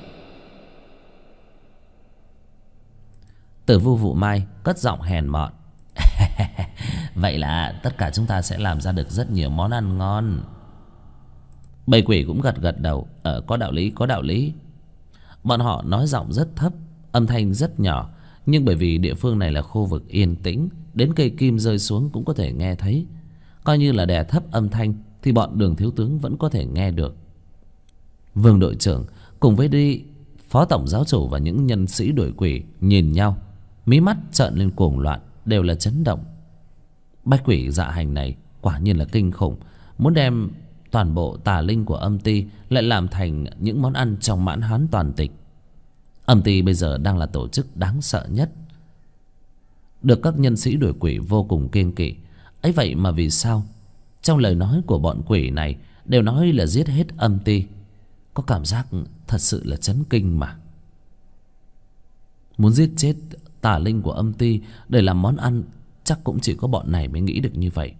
Tử Vu Vụ Mai cất giọng hèn mọn: vậy là tất cả chúng ta sẽ làm ra được rất nhiều món ăn ngon. Bầy quỷ cũng gật gật đầu: có đạo lý, có đạo lý. Bọn họ nói giọng rất thấp, âm thanh rất nhỏ, nhưng bởi vì địa phương này là khu vực yên tĩnh, đến cây kim rơi xuống cũng có thể nghe thấy. Coi như là đè thấp âm thanh thì bọn đường thiếu tướng vẫn có thể nghe được. Vương đội trưởng cùng với đi phó tổng giáo chủ và những nhân sĩ đuổi quỷ nhìn nhau, mí mắt trợn lên cuồng loạn, đều là chấn động. Bách quỷ dạ hành này quả nhiên là kinh khủng, muốn đem toàn bộ Tà Linh của âm ty lại làm thành những món ăn trong mãn hán toàn tịch. Âm ty bây giờ đang là tổ chức đáng sợ nhất, được các nhân sĩ đuổi quỷ vô cùng kiêng kỵ. Ấy vậy mà vì sao trong lời nói của bọn quỷ này đều nói là giết hết âm ty? Có cảm giác thật sự là chấn kinh mà. Muốn giết chết Tà Linh của âm ty để làm món ăn, chắc cũng chỉ có bọn này mới nghĩ được như vậy.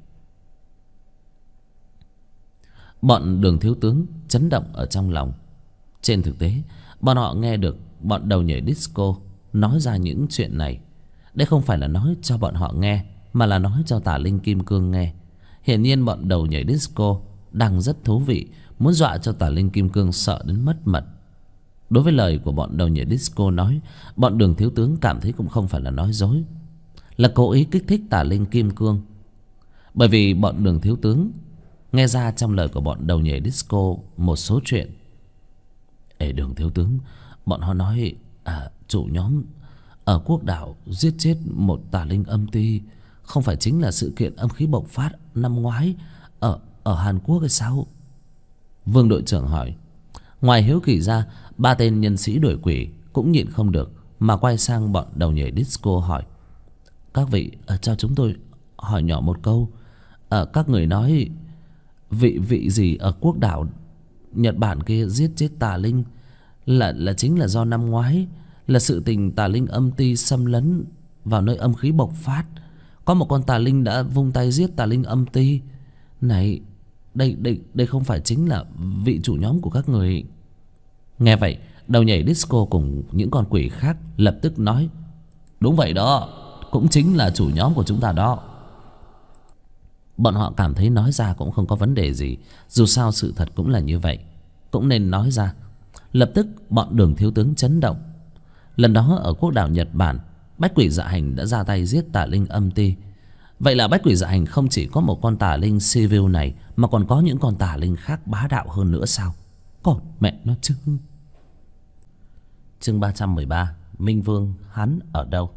Bọn đường thiếu tướng chấn động ở trong lòng. Trên thực tế bọn họ nghe được bọn đầu nhảy disco nói ra những chuyện này. Đây không phải là nói cho bọn họ nghe, mà là nói cho Tà Linh Kim Cương nghe. Hiển nhiên bọn đầu nhảy disco đang rất thú vị, muốn dọa cho Tà Linh Kim Cương sợ đến mất mật. Đối với lời của bọn đầu nhảy disco nói, bọn Đường thiếu tướng cảm thấy cũng không phải là nói dối, là cố ý kích thích tà linh kim cương. Bởi vì bọn Đường thiếu tướng nghe ra trong lời của bọn đầu nhảy disco một số chuyện. Ê Đường thiếu tướng, bọn họ nói chủ nhóm ở quốc đảo giết chết một tà linh âm ti không phải chính là sự kiện âm khí bộc phát năm ngoái ở Hàn Quốc hay sao? Vương đội trưởng hỏi. Ngoài hiếu kỳ ra, ba tên nhân sĩ đuổi quỷ cũng nhịn không được mà quay sang bọn đầu nhảy disco hỏi: các vị cho chúng tôi hỏi nhỏ một câu. Các người nói vị gì ở quốc đảo Nhật Bản kia giết chết tà linh là chính là do năm ngoái là sự tình tà linh âm ti xâm lấn vào nơi âm khí bộc phát. Có một con tà linh đã vung tay giết tà linh âm ti. Này, đây không phải chính là vị chủ nhóm của các người. Nghe vậy, đầu nhảy disco cùng những con quỷ khác lập tức nói: đúng vậy đó, cũng chính là chủ nhóm của chúng ta đó. Bọn họ cảm thấy nói ra cũng không có vấn đề gì, dù sao sự thật cũng là như vậy, cũng nên nói ra. Lập tức bọn Đường thiếu tướng chấn động. Lần đó ở quốc đảo Nhật Bản, bách quỷ dạ hành đã ra tay giết tà linh âm ti. Vậy là bách quỷ dạ hành không chỉ có một con tà linh civil này, mà còn có những con tà linh khác bá đạo hơn nữa sao? Còn mẹ nó chứ. Chương 313. Minh Vương hắn ở đâu?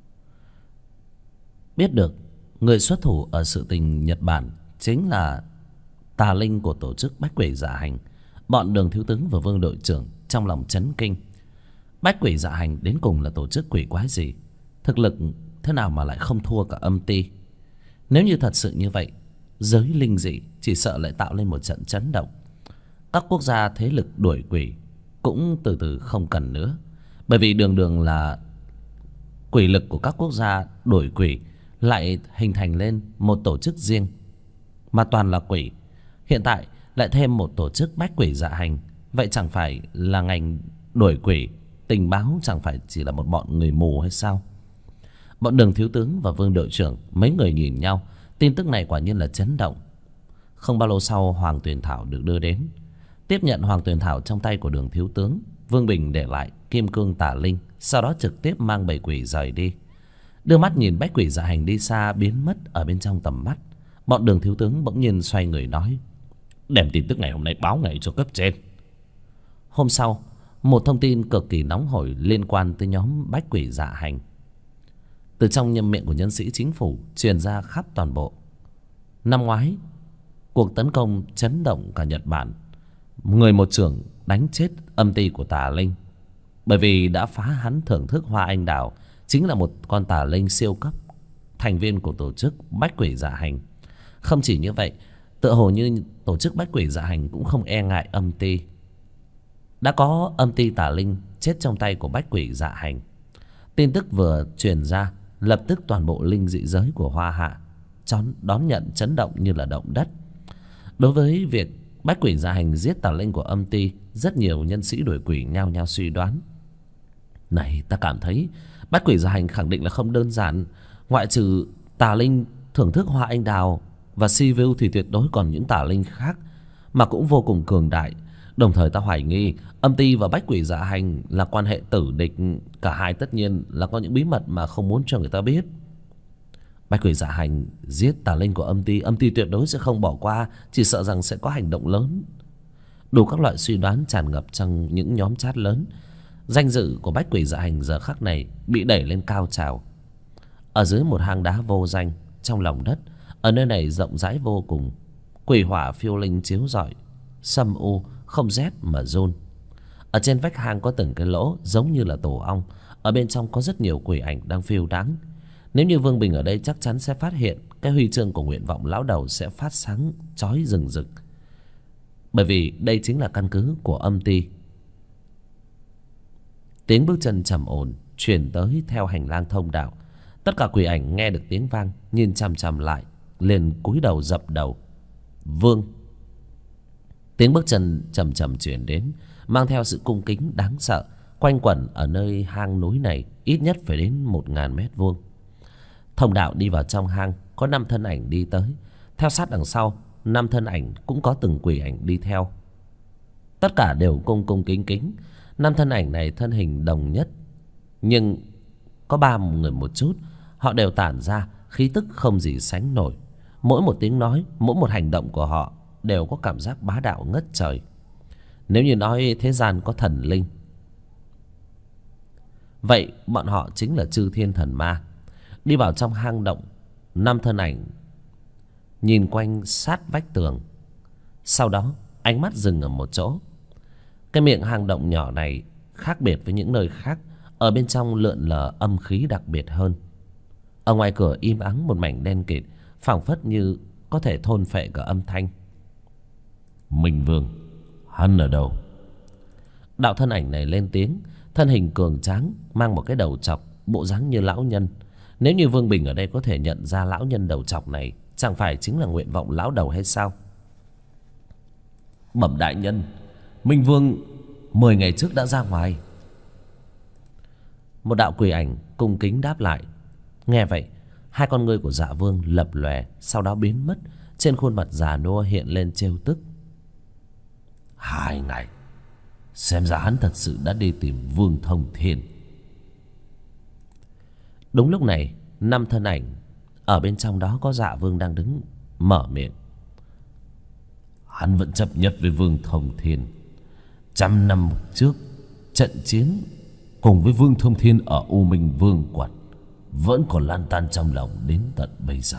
Biết được người xuất thủ ở sự tình Nhật Bản chính là tà linh của tổ chức bách quỷ dạ hành, bọn Đường thiếu tướng và Vương đội trưởng trong lòng chấn kinh. Bách quỷ dạ hành đến cùng là tổ chức quỷ quái gì? Thực lực thế nào mà lại không thua cả âm ti? Nếu như thật sự như vậy, giới linh dị chỉ sợ lại tạo lên một trận chấn động. Các quốc gia thế lực đuổi quỷ cũng từ từ không cần nữa. Bởi vì đường là quỷ lực của các quốc gia đuổi quỷ lại hình thành lên một tổ chức riêng, mà toàn là quỷ. Hiện tại lại thêm một tổ chức bách quỷ dạ hành. Vậy chẳng phải là ngành đuổi quỷ tình báo chẳng phải chỉ là một bọn người mù hay sao? Bọn Đường thiếu tướng và Vương đội trưởng mấy người nhìn nhau. Tin tức này quả nhiên là chấn động. Không bao lâu sau, Hoàng Tuyền Thảo được đưa đến. Tiếp nhận Hoàng Tuyền Thảo trong tay của Đường thiếu tướng, Vương Bình để lại kim cương tà linh, sau đó trực tiếp mang bầy quỷ rời đi. Đưa mắt nhìn bách quỷ dạ hành đi xa biến mất ở bên trong tầm mắt, bọn Đường thiếu tướng bỗng nhiên xoay người nói: đem tin tức ngày hôm nay báo ngay cho cấp trên. Hôm sau, một thông tin cực kỳ nóng hổi liên quan tới nhóm bách quỷ dạ hành từ trong nhâm miệng của nhân sĩ chính phủ truyền ra khắp toàn bộ. Năm ngoái, cuộc tấn công chấn động cả Nhật Bản, người một trưởng đánh chết âm ti của tà linh. Bởi vì đã phá hắn thưởng thức hoa anh đào, chính là một con tà linh siêu cấp, thành viên của tổ chức bách quỷ dạ hành. Không chỉ như vậy, tựa hồ như tổ chức bách quỷ dạ hành cũng không e ngại âm ti. Đã có âm ti tà linh chết trong tay của bách quỷ dạ hành. Tin tức vừa truyền ra, lập tức toàn bộ linh dị giới của Hoa Hạ đón nhận chấn động như là động đất. Đối với việc bách quỷ dạ hành giết tà linh của âm ti, rất nhiều nhân sĩ đuổi quỷ nhao nhao suy đoán. Này, ta cảm thấy bách quỷ dạ hành khẳng định là không đơn giản. Ngoại trừ tà linh thưởng thức hoa anh đào và civil thì tuyệt đối còn những tà linh khác mà cũng vô cùng cường đại. Đồng thời ta hoài nghi âm ti và bách quỷ dạ hành là quan hệ tử địch. Cả hai tất nhiên là có những bí mật mà không muốn cho người ta biết. Bách quỷ dạ hành giết tà linh của âm ti tuyệt đối sẽ không bỏ qua, chỉ sợ rằng sẽ có hành động lớn. Đủ các loại suy đoán tràn ngập trong những nhóm chat lớn. Danh dự của bách quỷ dạ hành giờ khắc này bị đẩy lên cao trào. Ở dưới một hang đá vô danh trong lòng đất, ở nơi này rộng rãi vô cùng, quỷ hỏa phiêu linh chiếu rọi, sâm u không rét mà run. Ở trên vách hang có từng cái lỗ giống như là tổ ong, ở bên trong có rất nhiều quỷ ảnh đang phiêu đáng. Nếu như Vương Bình ở đây chắc chắn sẽ phát hiện cái huy chương của nguyện vọng lão đầu sẽ phát sáng chói rừng rực, bởi vì đây chính là căn cứ của âm ti. Tiếng bước chân trầm ổn truyền tới theo hành lang thông đạo. Tất cả quỷ ảnh nghe được tiếng vang, nhìn chằm chằm lại, liền cúi đầu dập đầu. Vương. Tiếng bước chân chậm chậm truyền đến, mang theo sự cung kính đáng sợ, quanh quẩn ở nơi hang núi này ít nhất phải đến 1000 mét vuông. Thông đạo đi vào trong hang, có 5 thân ảnh đi tới. Theo sát đằng sau, 5 thân ảnh cũng có từng quỷ ảnh đi theo. Tất cả đều cung cung kính kính. Năm thân ảnh này thân hình đồng nhất, nhưng có ba người một chút. Họ đều tản ra khí tức không gì sánh nổi. Mỗi một tiếng nói, mỗi một hành động của họ đều có cảm giác bá đạo ngất trời. Nếu như nói thế gian có thần linh, vậy bọn họ chính là chư thiên thần ma. Đi vào trong hang động, năm thân ảnh nhìn quanh sát vách tường. Sau đó ánh mắt dừng ở một chỗ. Cái miệng hang động nhỏ này khác biệt với những nơi khác. Ở bên trong lượn lờ âm khí đặc biệt hơn. Ở ngoài cửa im ắng một mảnh đen kịt, phảng phất như có thể thôn phệ cả âm thanh. Minh Vương, hắn ở đâu? Đạo thân ảnh này lên tiếng. Thân hình cường tráng, mang một cái đầu trọc, bộ dáng như lão nhân. Nếu như Vương Bình ở đây có thể nhận ra lão nhân đầu trọc này, chẳng phải chính là nguyện vọng lão đầu hay sao? Bẩm đại nhân, Minh Vương 10 ngày trước đã ra ngoài. Một đạo quỷ ảnh cung kính đáp lại. Nghe vậy, hai con ngươi của Dạ Vương lập lòe, sau đó biến mất. Trên khuôn mặt già nua hiện lên trêu tức. 2 ngày, xem ra hắn thật sự đã đi tìm Vương Thông Thiên. Đúng lúc này, năm thân ảnh ở bên trong đó có Dạ Vương đang đứng mở miệng. Hắn vẫn chấp nhất với Vương Thông Thiên. 100 năm trước, trận chiến cùng với Vương Thông Thiên ở U Minh Vương quật vẫn còn lan tan trong lòng đến tận bây giờ.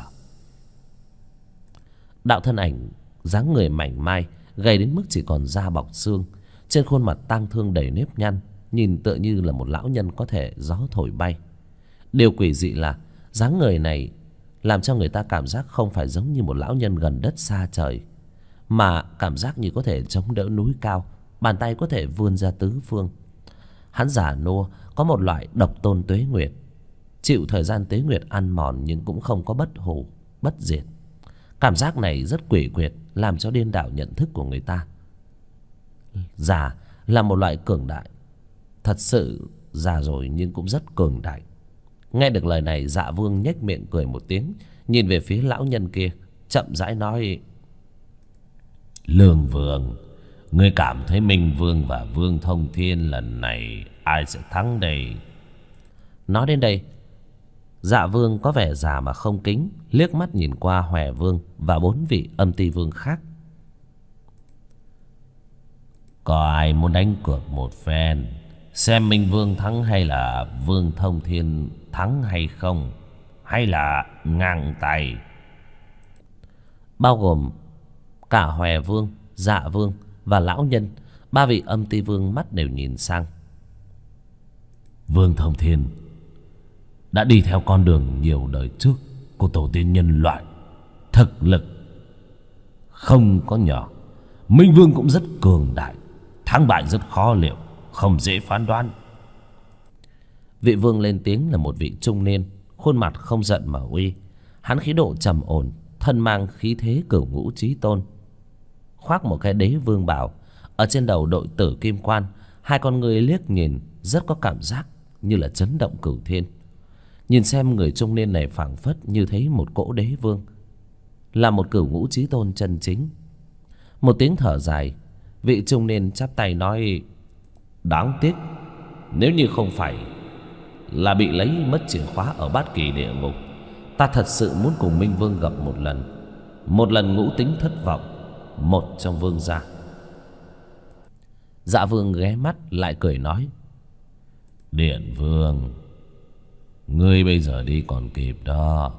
Đạo thân ảnh dáng người mảnh mai, gầy đến mức chỉ còn da bọc xương, trên khuôn mặt tang thương đầy nếp nhăn, nhìn tựa như là một lão nhân có thể gió thổi bay. Điều quỷ dị là dáng người này làm cho người ta cảm giác không phải giống như một lão nhân gần đất xa trời, mà cảm giác như có thể chống đỡ núi cao, bàn tay có thể vươn ra tứ phương. Hắn già nua, có một loại độc tôn tuế nguyệt, chịu thời gian tuế nguyệt ăn mòn nhưng cũng không có bất hủ bất diệt. Cảm giác này rất quỷ quyệt, làm cho điên đảo nhận thức của người ta. Già là một loại cường đại, thật sự già rồi nhưng cũng rất cường đại. Nghe được lời này, Dạ Vương nhếch miệng cười một tiếng, nhìn về phía lão nhân kia, chậm rãi nói: Lương Vương, ngươi cảm thấy Minh Vương và Vương Thông Thiên lần này ai sẽ thắng đây? Nói đến đây, Dạ Vương có vẻ già mà không kính, liếc mắt nhìn qua Hòe Vương và 4 vị Âm Ti Vương khác. Có ai muốn đánh cược một phen, xem Minh Vương thắng hay là Vương Thông Thiên thắng hay không? Hay là ngang tay? Bao gồm cả Hòe Vương, Dạ Vương và lão nhân, 3 vị Âm Ti Vương mắt đều nhìn sang. Vương Thông Thiên đã đi theo con đường nhiều đời trước của tổ tiên nhân loại, thực lực không có nhỏ. Minh Vương cũng rất cường đại, thắng bại rất khó liệu, không dễ phán đoán. Vị vương lên tiếng là một vị trung niên, khuôn mặt không giận mà uy. Hắn khí độ trầm ổn, thân mang khí thế cửu ngũ chí tôn, khoác một cái đế vương bào, ở trên đầu đội tử kim quan. Hai con người liếc nhìn rất có cảm giác như là chấn động cửu thiên. Nhìn xem người trung niên này phảng phất như thấy một cỗ đế vương, là một cửu ngũ chí tôn chân chính. Một tiếng thở dài, vị trung niên chắp tay nói: Đáng tiếc, nếu như không phải là bị lấy mất chìa khóa ở Bát Kỳ địa ngục, ta thật sự muốn cùng Minh Vương gặp một lần. Một lần ngũ tính thất vọng, một trong vương gia. Dạ Vương ghé mắt lại cười nói: Điện Vương, ngươi bây giờ đi còn kịp đó.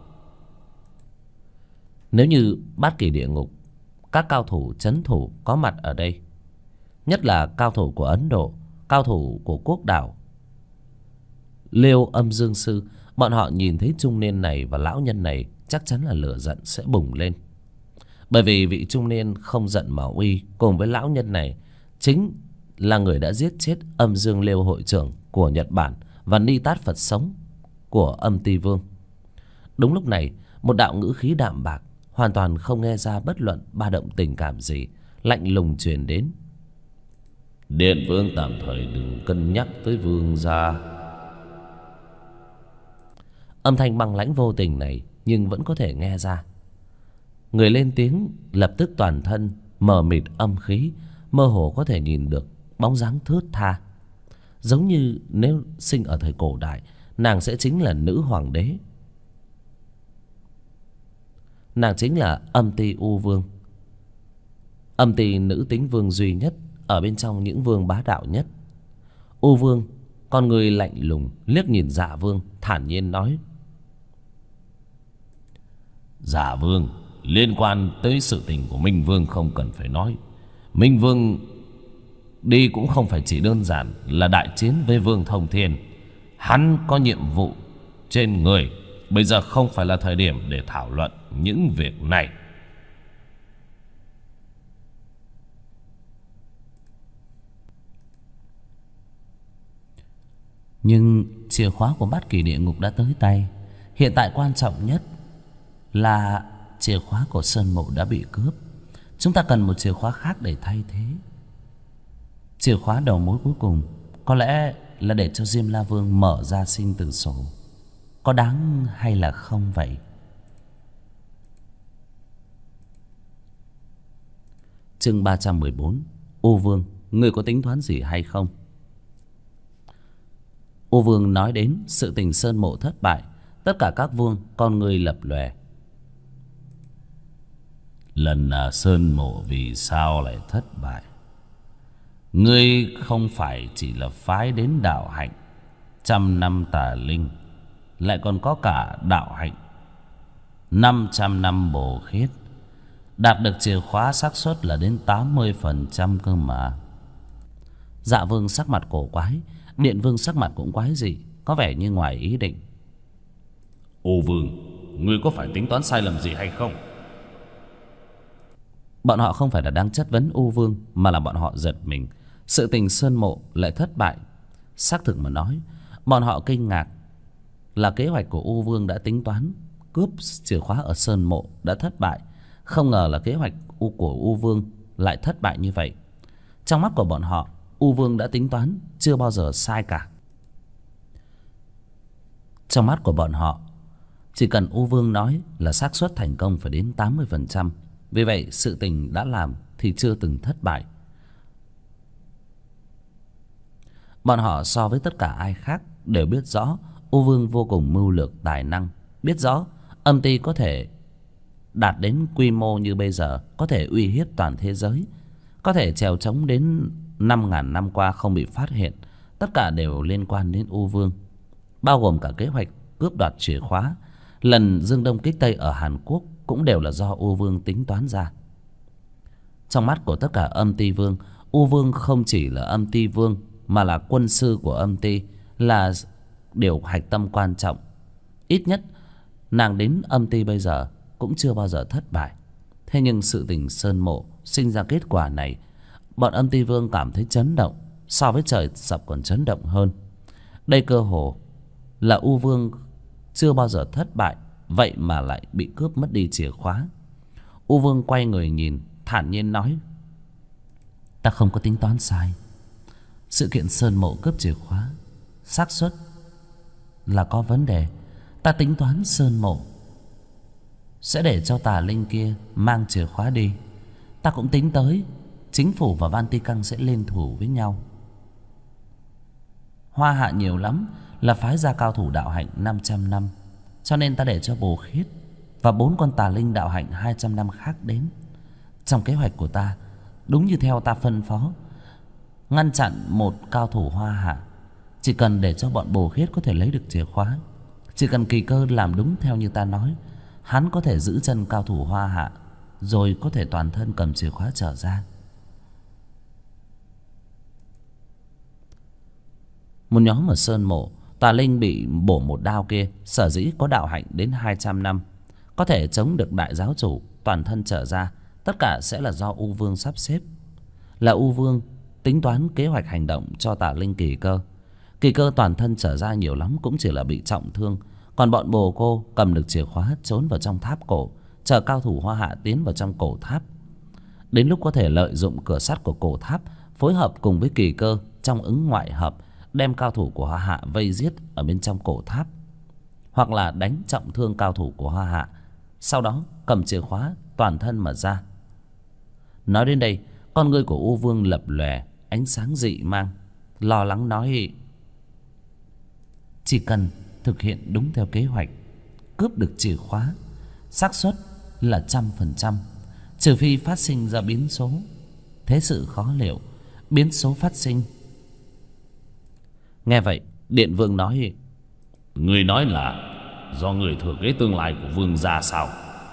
Nếu như Bát Kỳ địa ngục, các cao thủ trấn thủ có mặt ở đây, nhất là cao thủ của Ấn Độ, cao thủ của Quốc đảo, Liêu Âm Dương Sư, bọn họ nhìn thấy trung niên này và lão nhân này chắc chắn là lửa giận sẽ bùng lên. Bởi vì vị trung niên không giận mà uy cùng với lão nhân này chính là người đã giết chết Âm Dương Liêu hội trưởng của Nhật Bản và Ni Tát Phật sống của Âm Ti Vương. Đúng lúc này, một đạo ngữ khí đạm bạc, hoàn toàn không nghe ra bất luận ba động tình cảm gì, lạnh lùng truyền đến: Điện Vương tạm thời đừng cân nhắc tới vương gia. Âm thanh băng lãnh vô tình này nhưng vẫn có thể nghe ra. Người lên tiếng lập tức toàn thân mờ mịt âm khí, mơ hồ có thể nhìn được bóng dáng thướt tha Giống như nếu sinh ở thời cổ đại, nàng sẽ chính là nữ hoàng đế. Nàng chính là âm ti U Vương. Âm ti nữ tính vương duy nhất ở bên trong những vương bá đạo nhất. U Vương con người lạnh lùng liếc nhìn Dạ Vương, thản nhiên nói: Dạ Vương, liên quan tới sự tình của Minh Vương không cần phải nói. Minh Vương đi cũng không phải chỉ đơn giản là đại chiến với Vương Thông Thiên. Hắn có nhiệm vụ trên người. Bây giờ không phải là thời điểm để thảo luận những việc này. Nhưng chìa khóa của bát kỳ địa ngục đã tới tay. Hiện tại quan trọng nhất là chìa khóa của Sơn Mộ đã bị cướp. Chúng ta cần một chìa khóa khác để thay thế. Chìa khóa đầu mối cuối cùng có lẽ là để cho Diêm La Vương mở ra sinh tử sổ. Có đáng hay là không vậy? Chương 314. U Vương, ngươi có tính toán gì hay không? U Vương nói đến sự tình Sơn Mộ thất bại. Tất cả các vương con người lập lòe. Lần Sơn Mộ vì sao lại thất bại? Ngươi không phải chỉ là phái đến đạo hạnh 100 năm tà linh, lại còn có cả đạo hạnh 500 năm bổ khiết. Đạt được chìa khóa xác suất là đến 80% cơ mà. Dạ Vương sắc mặt cổ quái, Điện Vương sắc mặt cũng quái dị, có vẻ như ngoài ý định. U Vương, ngươi có phải tính toán sai lầm gì hay không? Bọn họ không phải là đang chất vấn U Vương, mà là bọn họ giật mình. Sự tình Sơn Mộ lại thất bại. Xác thực mà nói, bọn họ kinh ngạc là kế hoạch của U Vương đã tính toán cướp chìa khóa ở Sơn Mộ đã thất bại. Không ngờ là kế hoạch của U Vương lại thất bại như vậy. Trong mắt của bọn họ, U Vương đã tính toán chưa bao giờ sai cả. Trong mắt của bọn họ, chỉ cần U Vương nói là xác suất thành công phải đến 80%. Vì vậy sự tình đã làm thì chưa từng thất bại. Bọn họ so với tất cả ai khác đều biết rõ U Vương vô cùng mưu lược tài năng. Biết rõ âm ty có thể đạt đến quy mô như bây giờ, có thể uy hiếp toàn thế giới, có thể trèo trống đến 5.000 năm qua không bị phát hiện. Tất cả đều liên quan đến U Vương, bao gồm cả kế hoạch cướp đoạt chìa khóa. Lần Dương Đông kích Tây ở Hàn Quốc cũng đều là do U Vương tính toán ra. Trong mắt của tất cả âm ty vương, U Vương không chỉ là âm ty vương, mà là quân sư của âm ty, là điều hạch tâm quan trọng. Ít nhất nàng đến âm ty bây giờ cũng chưa bao giờ thất bại. Thế nhưng sự tình Sơn Mộ sinh ra kết quả này, bọn âm ty vương cảm thấy chấn động, so với trời sập còn chấn động hơn. Đây cơ hồ là U Vương chưa bao giờ thất bại, vậy mà lại bị cướp mất đi chìa khóa. U Vương quay người nhìn, thản nhiên nói: Ta không có tính toán sai. Sự kiện Sơn Mộ cướp chìa khóa xác suất là có vấn đề. Ta tính toán Sơn Mộ sẽ để cho tà linh kia mang chìa khóa đi. Ta cũng tính tới chính phủ và Vatican sẽ liên thủ với nhau. Hoa Hạ nhiều lắm là phái gia cao thủ đạo hạnh 500 năm, cho nên ta để cho Bồ Khiết và 4 con tà linh đạo hạnh 200 năm khác đến. Trong kế hoạch của ta, đúng như theo ta phân phó, ngăn chặn một cao thủ Hoa Hạ. Chỉ cần để cho bọn Bồ Khiết có thể lấy được chìa khóa, chỉ cần Kỳ Cơ làm đúng theo như ta nói, hắn có thể giữ chân cao thủ Hoa Hạ, rồi có thể toàn thân cầm chìa khóa trở ra. Một nhóm ở Sơn Mộ, tà linh bị bổ một đao kia sở dĩ có đạo hạnh đến 200 năm, có thể chống được đại giáo chủ toàn thân trở ra. Tất cả sẽ là do U Vương sắp xếp. Là U Vương tính toán kế hoạch hành động cho tà linh Kỳ Cơ. Kỳ Cơ toàn thân trở ra nhiều lắm cũng chỉ là bị trọng thương. Còn bọn Bồ Cô cầm được chìa khóa trốn vào trong tháp cổ, chờ cao thủ Hoa Hạ tiến vào trong cổ tháp. Đến lúc có thể lợi dụng cửa sắt của cổ tháp, phối hợp cùng với Kỳ Cơ trong ứng ngoại hợp, đem cao thủ của Hoa Hạ vây giết ở bên trong cổ tháp, hoặc là đánh trọng thương cao thủ của Hoa Hạ, sau đó cầm chìa khóa toàn thân mà ra. Nói đến đây, con ngươi của U Vương lập lòe ánh sáng dị mang, lo lắng nói: chỉ cần thực hiện đúng theo kế hoạch, cướp được chìa khóa, xác suất là 100%, trừ phi phát sinh ra biến số. Thế sự khó liệu, biến số phát sinh. Nghe vậy, Điện Vương nói: người nói là do người thừa kế tương lai của Vương gia sao?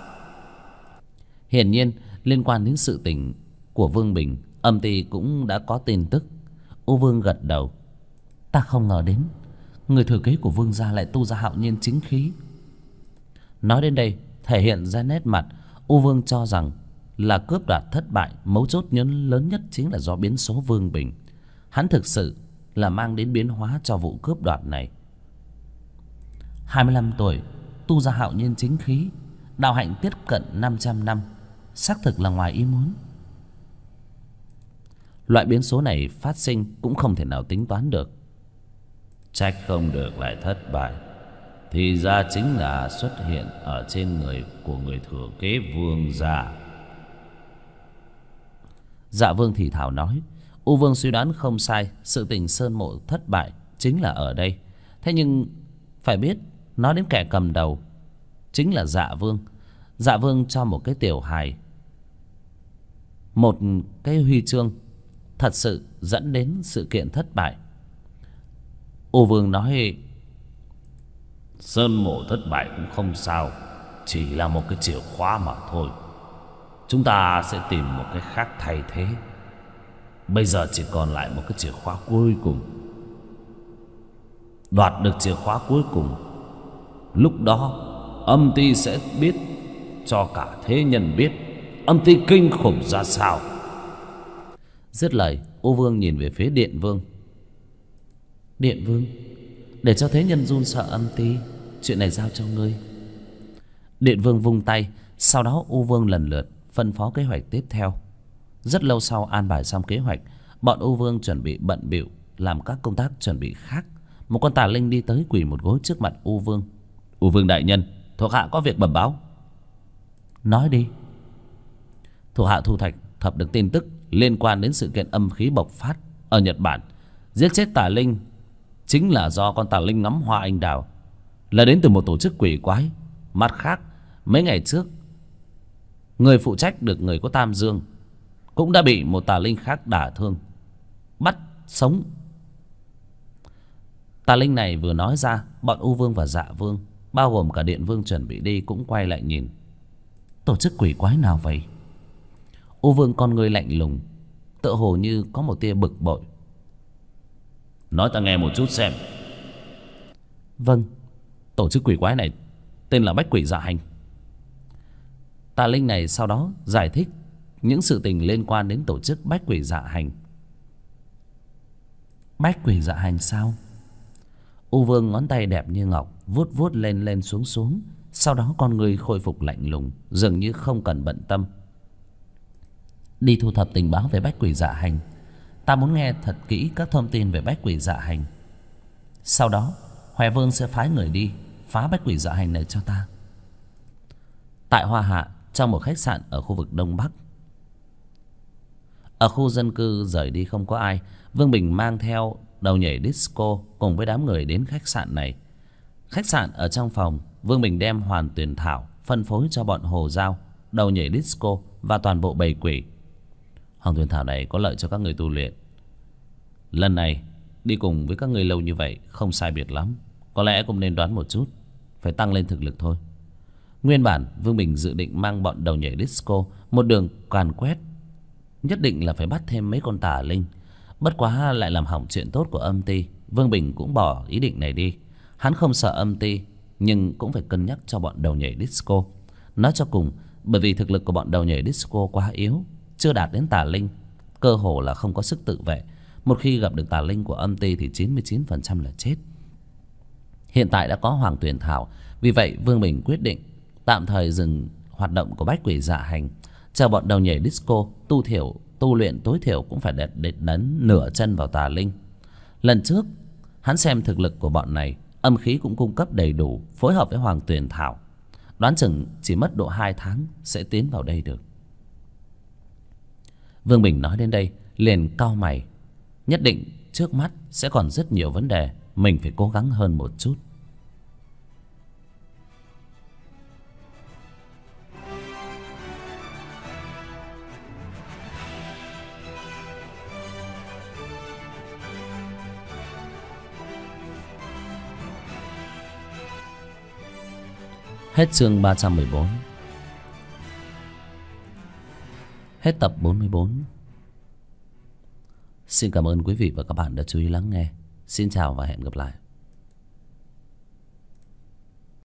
Hiển nhiên liên quan đến sự tình của Vương Bình, âm ty cũng đã có tin tức. U Vương gật đầu: ta không ngờ đến người thừa kế của Vương gia lại tu ra hạo nhiên chính khí. Nói đến đây, thể hiện ra nét mặt, U Vương cho rằng là cướp đoạt thất bại, mấu chốt lớn nhất chính là do biến số Vương Bình. Hắn thực sự là mang đến biến hóa cho vụ cướp đoạt này. 25 tuổi, tu ra hạo nhiên chính khí, đạo hạnh tiếp cận 500 năm, xác thực là ngoài ý muốn. Loại biến số này phát sinh cũng không thể nào tính toán được. Trách không được lại thất bại, thì ra chính là xuất hiện ở trên người của người thừa kế Vương gia. Dạ Vương thì thảo nói: U Vương suy đoán không sai, sự tình Sơn Mộ thất bại chính là ở đây. Thế nhưng phải biết, nói đến kẻ cầm đầu chính là Dạ Vương. Dạ Vương cho một cái tiểu hài một cái huy chương, thật sự dẫn đến sự kiện thất bại. U Vương nói: Sơn Mộ thất bại cũng không sao, chỉ là một cái chìa khóa mà thôi. Chúng ta sẽ tìm một cái khác thay thế. Bây giờ chỉ còn lại một cái chìa khóa cuối cùng. Đoạt được chìa khóa cuối cùng, lúc đó âm ty sẽ biết cho cả thế nhân biết âm ty kinh khủng ra sao. Dứt lời, U Vương nhìn về phía Điện Vương: Điện Vương, để cho thế nhân run sợ âm ty, chuyện này giao cho ngươi. Điện Vương vung tay. Sau đó U Vương lần lượt phân phó kế hoạch tiếp theo. Rất lâu sau an bài xong kế hoạch, bọn U Vương chuẩn bị bận bịu làm các công tác chuẩn bị khác. Một con tà linh đi tới quỳ một gối trước mặt U Vương: U Vương đại nhân, thuộc hạ có việc bẩm báo. Nói đi. Thuộc hạ thu thập được tin tức liên quan đến sự kiện âm khí bộc phát ở Nhật Bản. Giết chết tà linh chính là do con tà linh ngắm hoa anh đào, là đến từ một tổ chức quỷ quái. Mặt khác, mấy ngày trước, người phụ trách được người có Tam Dương cũng đã bị một tà linh khác đả thương, bắt sống. Tà linh này vừa nói ra, bọn U Vương và Dạ Vương, bao gồm cả Điện Vương chuẩn bị đi, cũng quay lại nhìn. Tổ chức quỷ quái nào vậy? U Vương con người lạnh lùng, tựa hồ như có một tia bực bội. Nói ta nghe một chút xem. Vâng, tổ chức quỷ quái này tên là Bách Quỷ Dạ Hành. Tà linh này sau đó giải thích những sự tình liên quan đến tổ chức Bách Quỷ Dạ Hành. Bách Quỷ Dạ Hành sao? U Vương ngón tay đẹp như ngọc vuốt vuốt lên lên xuống xuống, sau đó con người khôi phục lạnh lùng, dường như không cần bận tâm. Đi thu thập tình báo về Bách Quỷ Dạ Hành. Ta muốn nghe thật kỹ các thông tin về Bách Quỷ Dạ Hành. Sau đó Hoè Vương sẽ phái người đi phá Bách Quỷ Dạ Hành này cho ta. Tại Hoa Hạ, trong một khách sạn ở khu vực Đông Bắc, ở khu dân cư rời đi không có ai, Vương Bình mang theo đầu nhảy disco cùng với đám người đến khách sạn này. Khách sạn ở trong phòng, Vương Bình đem hoàn tuyển thảo phân phối cho bọn Hồ Giao, đầu nhảy disco và toàn bộ bầy quỷ. Hoàng tuyển thảo này có lợi cho các người tu luyện. Lần này đi cùng với các người lâu như vậy không sai biệt lắm, có lẽ cũng nên đoán một chút, phải tăng lên thực lực thôi. Nguyên bản Vương Bình dự định mang bọn đầu nhảy disco một đường càn quét, nhất định là phải bắt thêm mấy con tà linh. Bất quá lại làm hỏng chuyện tốt của âm ty, Vương Bình cũng bỏ ý định này đi. Hắn không sợ âm ty, nhưng cũng phải cân nhắc cho bọn đầu nhảy disco. Nói cho cùng, bởi vì thực lực của bọn đầu nhảy disco quá yếu, chưa đạt đến tà linh, cơ hồ là không có sức tự vệ. Một khi gặp được tà linh của âm ty thì 99% là chết. Hiện tại đã có Hoàng Tuyển Thảo, vì vậy Vương Bình quyết định tạm thời dừng hoạt động của Bách Quỷ Dạ Hành, chờ bọn đầu nhảy disco tu luyện tối thiểu cũng phải đến nửa chân vào tà linh. Lần trước hắn xem thực lực của bọn này, âm khí cũng cung cấp đầy đủ, phối hợp với Hoàng Tuyển Thảo, đoán chừng chỉ mất độ 2 tháng sẽ tiến vào đây được. Vương Bình nói đến đây liền cau mày, nhất định trước mắt sẽ còn rất nhiều vấn đề mình phải cố gắng hơn một chút. Hết chương 314. Hết tập 44. Xin cảm ơn quý vị và các bạn đã chú ý lắng nghe. Xin chào và hẹn gặp lại.